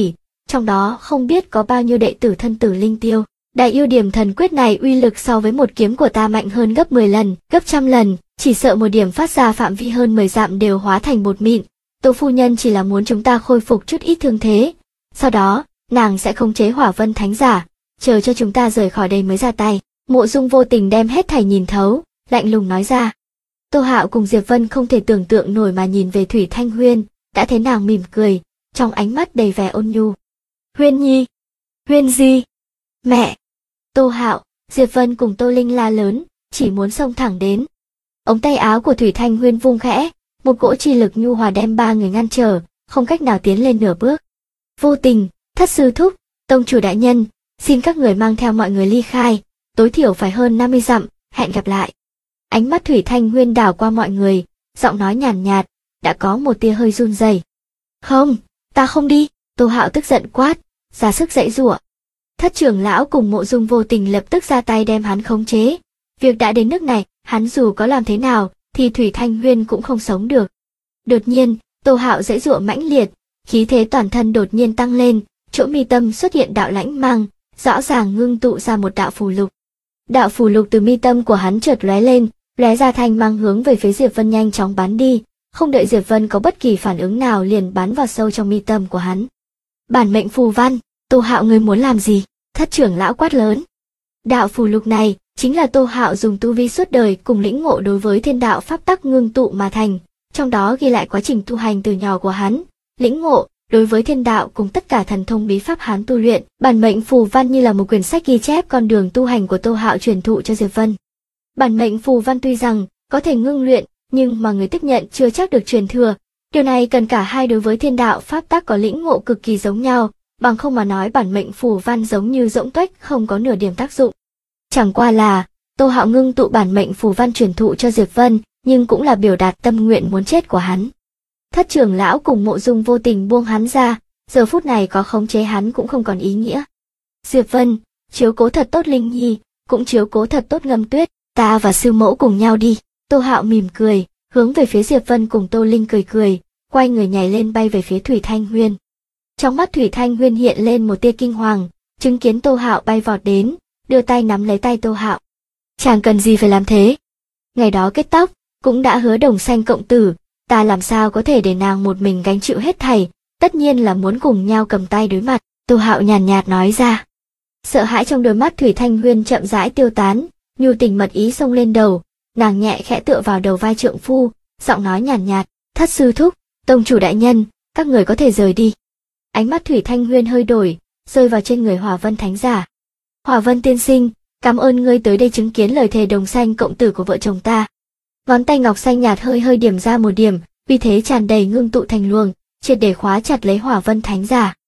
trong đó không biết có bao nhiêu đệ tử thân tử linh tiêu. Đại yêu điểm thần quyết này uy lực so với một kiếm của ta mạnh hơn gấp 10 lần, gấp trăm lần, chỉ sợ một điểm phát ra phạm vi hơn 10 dặm đều hóa thành bột mịn. Tô phu nhân chỉ là muốn chúng ta khôi phục chút ít thương thế. Sau đó, nàng sẽ khống chế Hỏa Vân Thánh Giả, chờ cho chúng ta rời khỏi đây mới ra tay. Mộ Dung vô tình đem hết thảy nhìn thấu, lạnh lùng nói ra. Tô Hạo cùng Diệp Vân không thể tưởng tượng nổi mà nhìn về Thủy Thanh Huyên, đã thấy nàng mỉm cười, trong ánh mắt đầy vẻ ôn nhu. Huyên nhi, Huyên gì? Mẹ! Tô Hạo, Diệp Vân cùng Tô Linh la lớn, chỉ muốn xông thẳng đến. Ống tay áo của Thủy Thanh Huyên vung khẽ, một cỗ chi lực nhu hòa đem ba người ngăn trở, không cách nào tiến lên nửa bước. Vô tình, Thất sư thúc, tông chủ đại nhân, xin các người mang theo mọi người ly khai, tối thiểu phải hơn 50 dặm, hẹn gặp lại. Ánh mắt Thủy Thanh Huyên đảo qua mọi người, giọng nói nhàn nhạt, đã có một tia hơi run rẩy. Không, ta không đi, Tô Hạo tức giận quát, ra sức giãy giụa. Thất trưởng lão cùng Mộ Dung vô tình lập tức ra tay đem hắn khống chế. Việc đã đến nước này, hắn dù có làm thế nào, thì Thủy Thanh Huyên cũng không sống được. Đột nhiên, Tô Hạo giãy giụa mãnh liệt, khí thế toàn thân đột nhiên tăng lên, chỗ mi tâm xuất hiện đạo lãnh mang, rõ ràng ngưng tụ ra một đạo phù lục. Đạo phù lục từ mi tâm của hắn chợt lóe lên, lóe ra thanh mang hướng về phía Diệp Vân nhanh chóng bắn đi, không đợi Diệp Vân có bất kỳ phản ứng nào liền bắn vào sâu trong mi tâm của hắn. Bản mệnh phù văn, Tô Hạo ngươi muốn làm gì? Thất trưởng lão quát lớn. Đạo phù lục này chính là Tô Hạo dùng tu vi suốt đời cùng lĩnh ngộ đối với thiên đạo pháp tắc ngưng tụ mà thành, trong đó ghi lại quá trình tu hành từ nhỏ của hắn, lĩnh ngộ đối với thiên đạo cùng tất cả thần thông bí pháp hắn tu luyện. Bản mệnh phù văn như là một quyển sách ghi chép con đường tu hành của Tô Hạo truyền thụ cho Diệp Vân. Bản mệnh phù văn tuy rằng có thể ngưng luyện, nhưng mà người tiếp nhận chưa chắc được truyền thừa. Điều này cần cả hai đối với thiên đạo pháp tắc có lĩnh ngộ cực kỳ giống nhau, bằng không mà nói bản mệnh phù văn giống như rỗng tuếch không có nửa điểm tác dụng. Chẳng qua là, Tô Hạo ngưng tụ bản mệnh phù văn truyền thụ cho Diệp Vân, nhưng cũng là biểu đạt tâm nguyện muốn chết của hắn. Thất trưởng lão cùng Mộ Dung vô tình buông hắn ra, giờ phút này có khống chế hắn cũng không còn ý nghĩa. Diệp Vân, chiếu cố thật tốt Linh Nhi, cũng chiếu cố thật tốt Ngâm Tuyết, ta và sư mẫu cùng nhau đi. Tô Hạo mỉm cười, hướng về phía Diệp Vân cùng Tô Linh cười cười, quay người nhảy lên bay về phía Thủy Thanh Huyên. Trong mắt Thủy Thanh Huyên hiện lên một tia kinh hoàng, chứng kiến Tô Hạo bay vọt đến, đưa tay nắm lấy tay Tô Hạo. Chàng cần gì phải làm thế? Ngày đó kết tóc, cũng đã hứa đồng sanh cộng tử, ta làm sao có thể để nàng một mình gánh chịu hết thảy, tất nhiên là muốn cùng nhau cầm tay đối mặt, Tô Hạo nhàn nhạt nói ra. Sợ hãi trong đôi mắt Thủy Thanh Huyên chậm rãi tiêu tán, nhu tình mật ý xông lên đầu, nàng nhẹ khẽ tựa vào đầu vai trượng phu, giọng nói nhàn nhạt, Thất sư thúc, tông chủ đại nhân, các người có thể rời đi. Ánh mắt Thủy Thanh Huyên hơi đổi, rơi vào trên người Hỏa Vân Thánh Giả. Hỏa Vân tiên sinh, cảm ơn ngươi tới đây chứng kiến lời thề đồng sanh cộng tử của vợ chồng ta. Ngón tay ngọc xanh nhạt hơi hơi điểm ra một điểm, vì thế tràn đầy ngưng tụ thành luồng, triệt để khóa chặt lấy Hỏa Vân Thánh Giả.